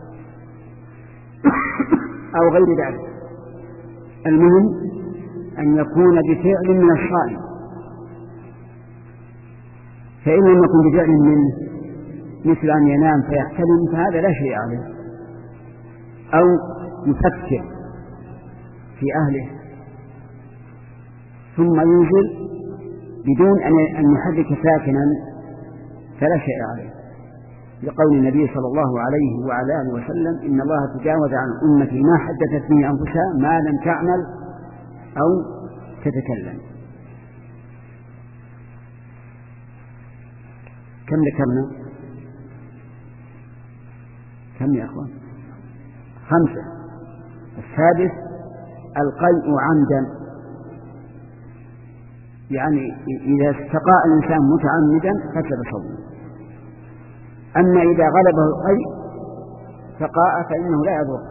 أو غير ذلك. المهم أن يكون بفعل من الصائم، فإن لم يكن بفعل منه مثل أن ينام فيحتلم فهذا لا شيء عليه، أو يفكر في أهله ثم ينزل بدون أن يحرك ساكنا فلا شيء عليه، لقول النبي صلى الله عليه وعلى آله وسلم: إن الله تجاوز عن أمتي ما حدثت به أنفسها ما لم تعمل أو تتكلم. كم ذكرنا؟ كم يا أخوان؟ خمسة. السادس القيء عمدا، يعني إذا استقاء الإنسان متعمدا فسد صومه. أما إذا غلبه القيء فقاء فإنه لا يضر.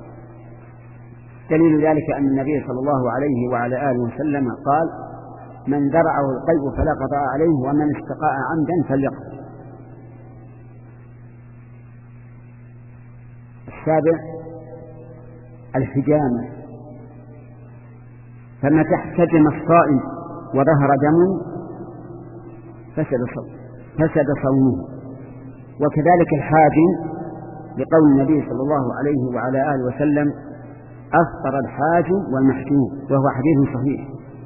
دليل ذلك أن النبي صلى الله عليه وعلى آله وسلم قال: من درعه القيء فلا قضاء عليه ومن استقاء عمدا فليقضي. السابع الحجامة، فمتى احتجم الصائم وظهر دم فسد صومه فسد صومه وكذلك الحاجم، لقول النبي صلى الله عليه وعلى آله وسلم: أفطر الحاجم والمحجوم، وهو حديث صحيح.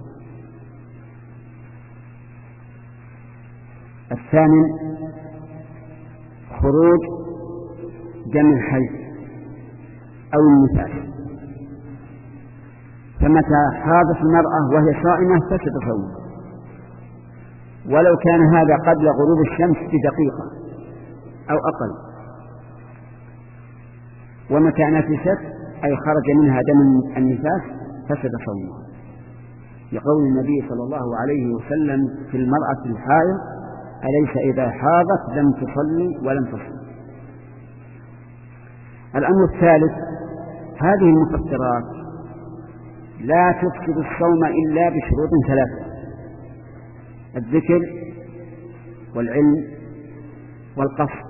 الثامن خروج دم الحيض أو النفاس، فمتى حاضت المرأة وهي صائمة فسد صومها، ولو كان هذا قبل غروب الشمس بدقيقة أو أقل. ومتى نفست أي خرج منها دم النفاس فسد صومها، لقول النبي صلى الله عليه وسلم في المرأة الحائض: أليس إذا حاضت لم تصلي ولم تصل. الأمر الثالث هذه المفطرات لا تفسد الصوم إلا بشروط ثلاثة: الذكر والعلم والقصد.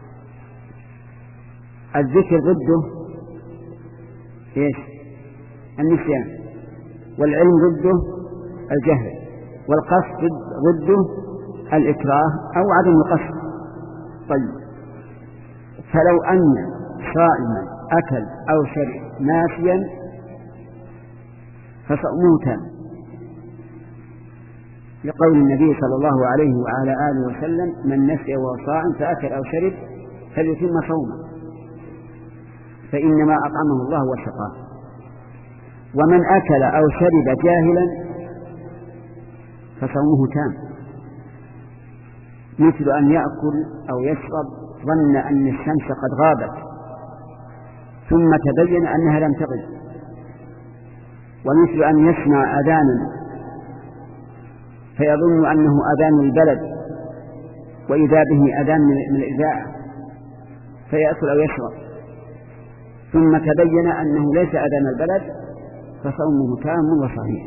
الذكر ضده إيش؟ النسيان، والعلم ضده الجهل، والقصد ضده الإكراه أو عدم القصد. طيب، فلو أن صائما أكل أو شرب ناسيا فصومه تام، لقول النبي صلى الله عليه وعلى آله وسلم: من نسي وهو صائم فأكل أو شرب فليتم صومه فإنما أطعمه الله وسقاه. ومن أكل أو شرب جاهلا فصومه تام، مثل أن يأكل أو يشرب ظن أن الشمس قد غابت ثم تبين أنها لم تغب، ومثل أن يسمع أذانا فيظن أنه أذان البلد وإذا به أذان من الإذاعة فيأكل أو يشرب ثم تبين أنه ليس أذان البلد فصومه تام وصحيح.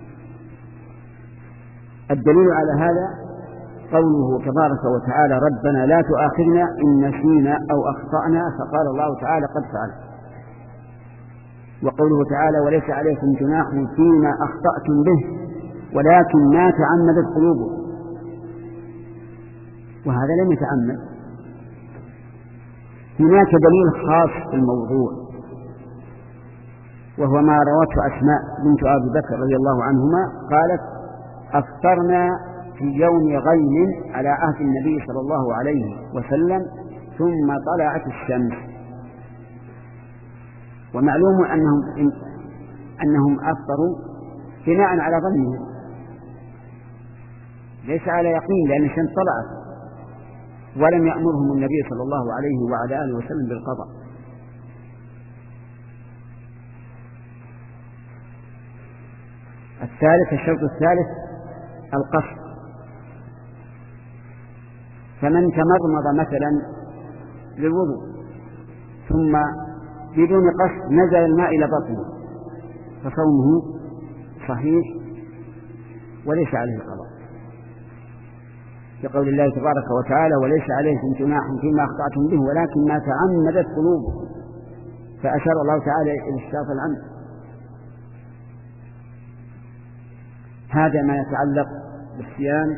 الدليل على هذا قوله تبارك وتعالى ربنا لا تؤاخذنا إن نسينا أو أخطأنا، فقال الله تعالى قد فعل. وقوله تعالى وليس عليكم جناح فيما أخطأتم به ولكن ما تعمدت قلوبكم، وهذا لم يتعمد. هناك دليل خاص في الموضوع وهو ما روته أسماء بنت أبي بكر رضي الله عنهما قالت أفطرنا في يوم غيم على عهد النبي صلى الله عليه وسلم ثم طلعت الشمس. ومعلوم أنهم, أنهم أفطروا بناء على ظنهم ليس على يقين، لأن الشمس طلعت ولم يأمرهم النبي صلى الله عليه وعلى آله وسلم بالقضاء. الثالث الشرط الثالث القصد، فمن تمضمض مثلا للوضوء ثم بدون قصد نزل الماء إلى بطنه فصومه صحيح وليس عليه القضاء، لقول الله تبارك وتعالى وليس عليكم جناح فيما أخطأتم به ولكن ما تعمدت قلوبكم، فأشار الله تعالى إلى اشتراط العمد. هذا ما يتعلق بالصيام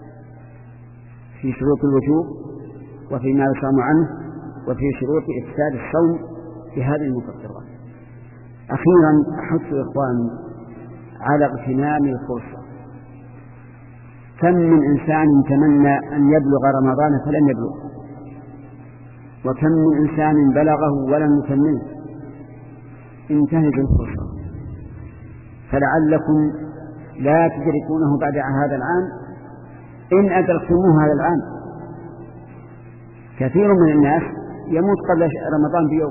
في شروط الوجوب وفيما يصام عنه وفي شروط إفساد الصوم في هذه المفطرات. أخيرا أحث إخواني على اغتنام الفرصة. كم من إنسان تمنى أن يبلغ رمضان فلم يبلغ، وكم من إنسان بلغه ولم يكمله. انتهزوا الفرصة فلعلكم لا تدركونه بعد هذا العام إن أدركتموه هذا العام. كثير من الناس يموت قبل رمضان بيوم،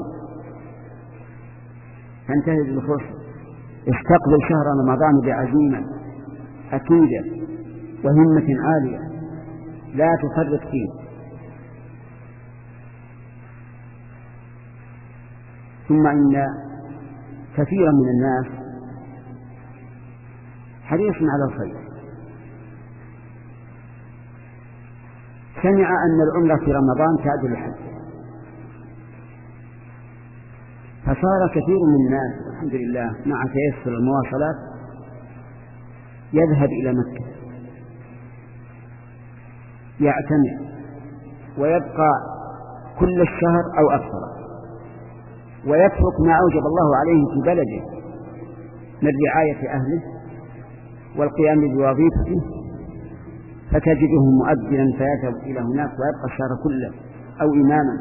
فانتهزوا الفرصة. استقبل شهر رمضان بعزيمة أكيدة وهمة عالية لا تفرط فيه. ثم إن كثيرا من الناس حريص على الخير، سمع أن العمرة في رمضان تعدل الحج، فصار كثير من الناس الحمد لله مع تيسر المواصلات يذهب إلى مكة يعتمر ويبقى كل الشهر أو أكثر، ويترك ما أوجب الله عليه في بلده من رعاية أهله والقيام بوظيفته، فتجده مؤذنا فيذهب إلى هناك ويبقى الشهر كله، أو إماما،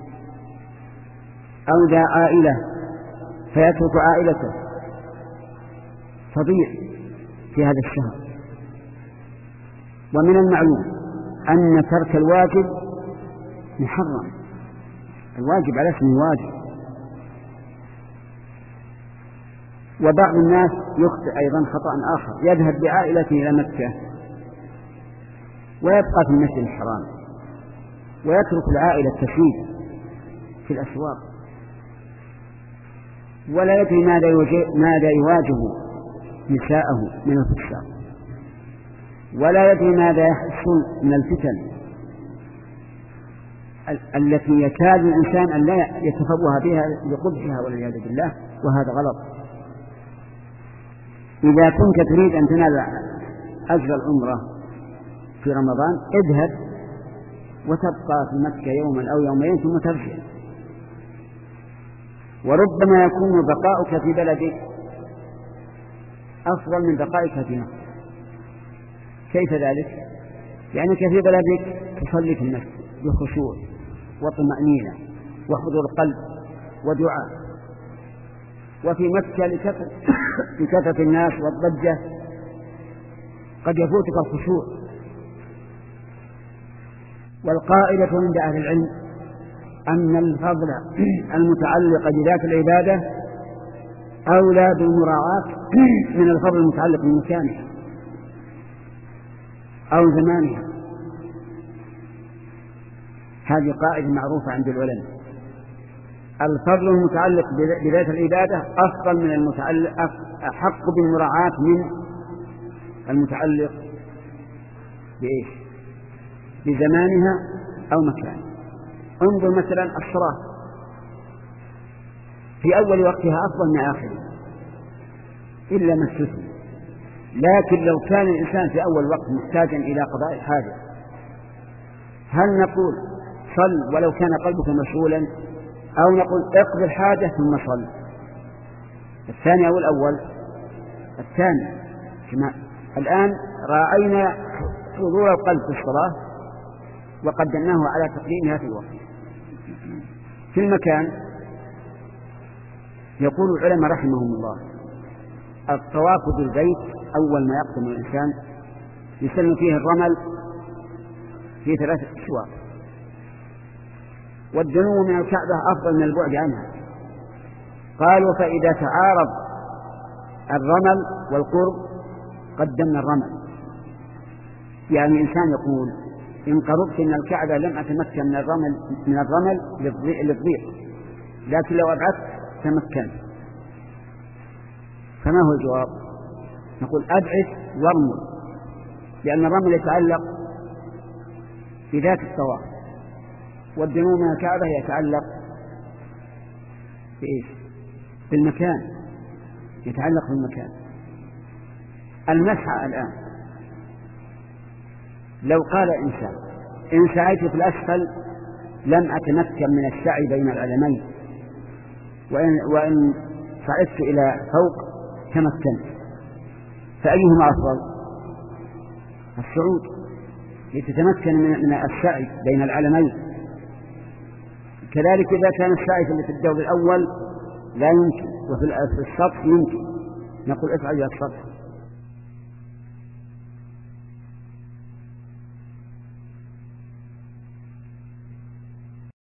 أو ذا عائلة فيترك عائلته تضيع في هذا الشهر. ومن المعلوم أن ترك الواجب محرم، الواجب على اسمه واجب. وبعض الناس يخطئ أيضا خطأ آخر، يذهب بعائلته إلى مكة ويبقى في المسجد الحرام ويترك العائلة تسير في الأسواق، ولا يدري ماذا يواجه نساءه من الفساق، ولا يدري ماذا يحصل من الفتن التي يكاد الإنسان أن لا يتفوه بها لقبحها والعياذ بالله، وهذا غلط. إذا كنت تريد أن تنال أجر العمرة في رمضان اذهب وتبقى في مكة يوما أو يومين ثم ترجع، وربما يكون بقاؤك في بلدك أفضل من بقائك في مكة. كيف ذلك؟ لأنك في بلدك تصلي في المسجد بخشوع وطمأنينة وحضور قلب ودعاء، وفي مكة لكثرة الناس والضجة قد يفوتك الخشوع. والقاعدة عند أهل العلم أن الفضل المتعلق بذات العبادة أولى بالمراعاة من الفضل المتعلق بمكانها أو زمانها. هذه قاعدة معروفة عند العلماء. الفضل المتعلق بذات العبادة أفضل من المتعلق، أحق بالمراعاة من المتعلق بإيش؟ بزمانها أو مكانها. انظر مثلا الصلاة في أول وقتها أفضل من آخره إلا ما استثنى، لكن لو كان الإنسان في أول وقت محتاجا إلى قضاء الحاجة هل نقول صل ولو كان قلبك مشغولا، أو نقول اقضي الحاجة ثم صل؟ الثاني أو الأول؟ الثاني. كما الآن رأينا حضور القلب في الصلاة وقدمناه على تقديمها في الوقت. في المكان يقول العلماء رحمهم الله الطواف بالبيت أول ما يقدم الإنسان يسن فيه الرمل في ثلاثة أشواط، والدنو من الكعبة أفضل من البعد عنها. قالوا فإذا تعارض الرمل والقرب قدمنا الرمل. يعني إنسان يقول إن قربت من الكعبة لم أتمكن من الرمل من الرمل للضيق، لكن لو أبعدت تمكن. فما هو الجواب؟ نقول أبعد وارمل، لأن الرمل يتعلق بذات الطواف، والدنو من الكعبة يتعلق بإيش؟ بالمكان، يتعلق بالمكان. المسعى الآن لو قال إنسان إن سعيت في الأسفل لم أتمكن من السعي بين العلمين، وإن, وإن صعدت إلى فوق تمكنت، فأيهما أفضل؟ الصعود لتتمكن من السعي بين العلمين. كذلك إذا كان السعي في الدور الأول لا يمكن وفي السطح يمكن، نقول افعل إلى السطح.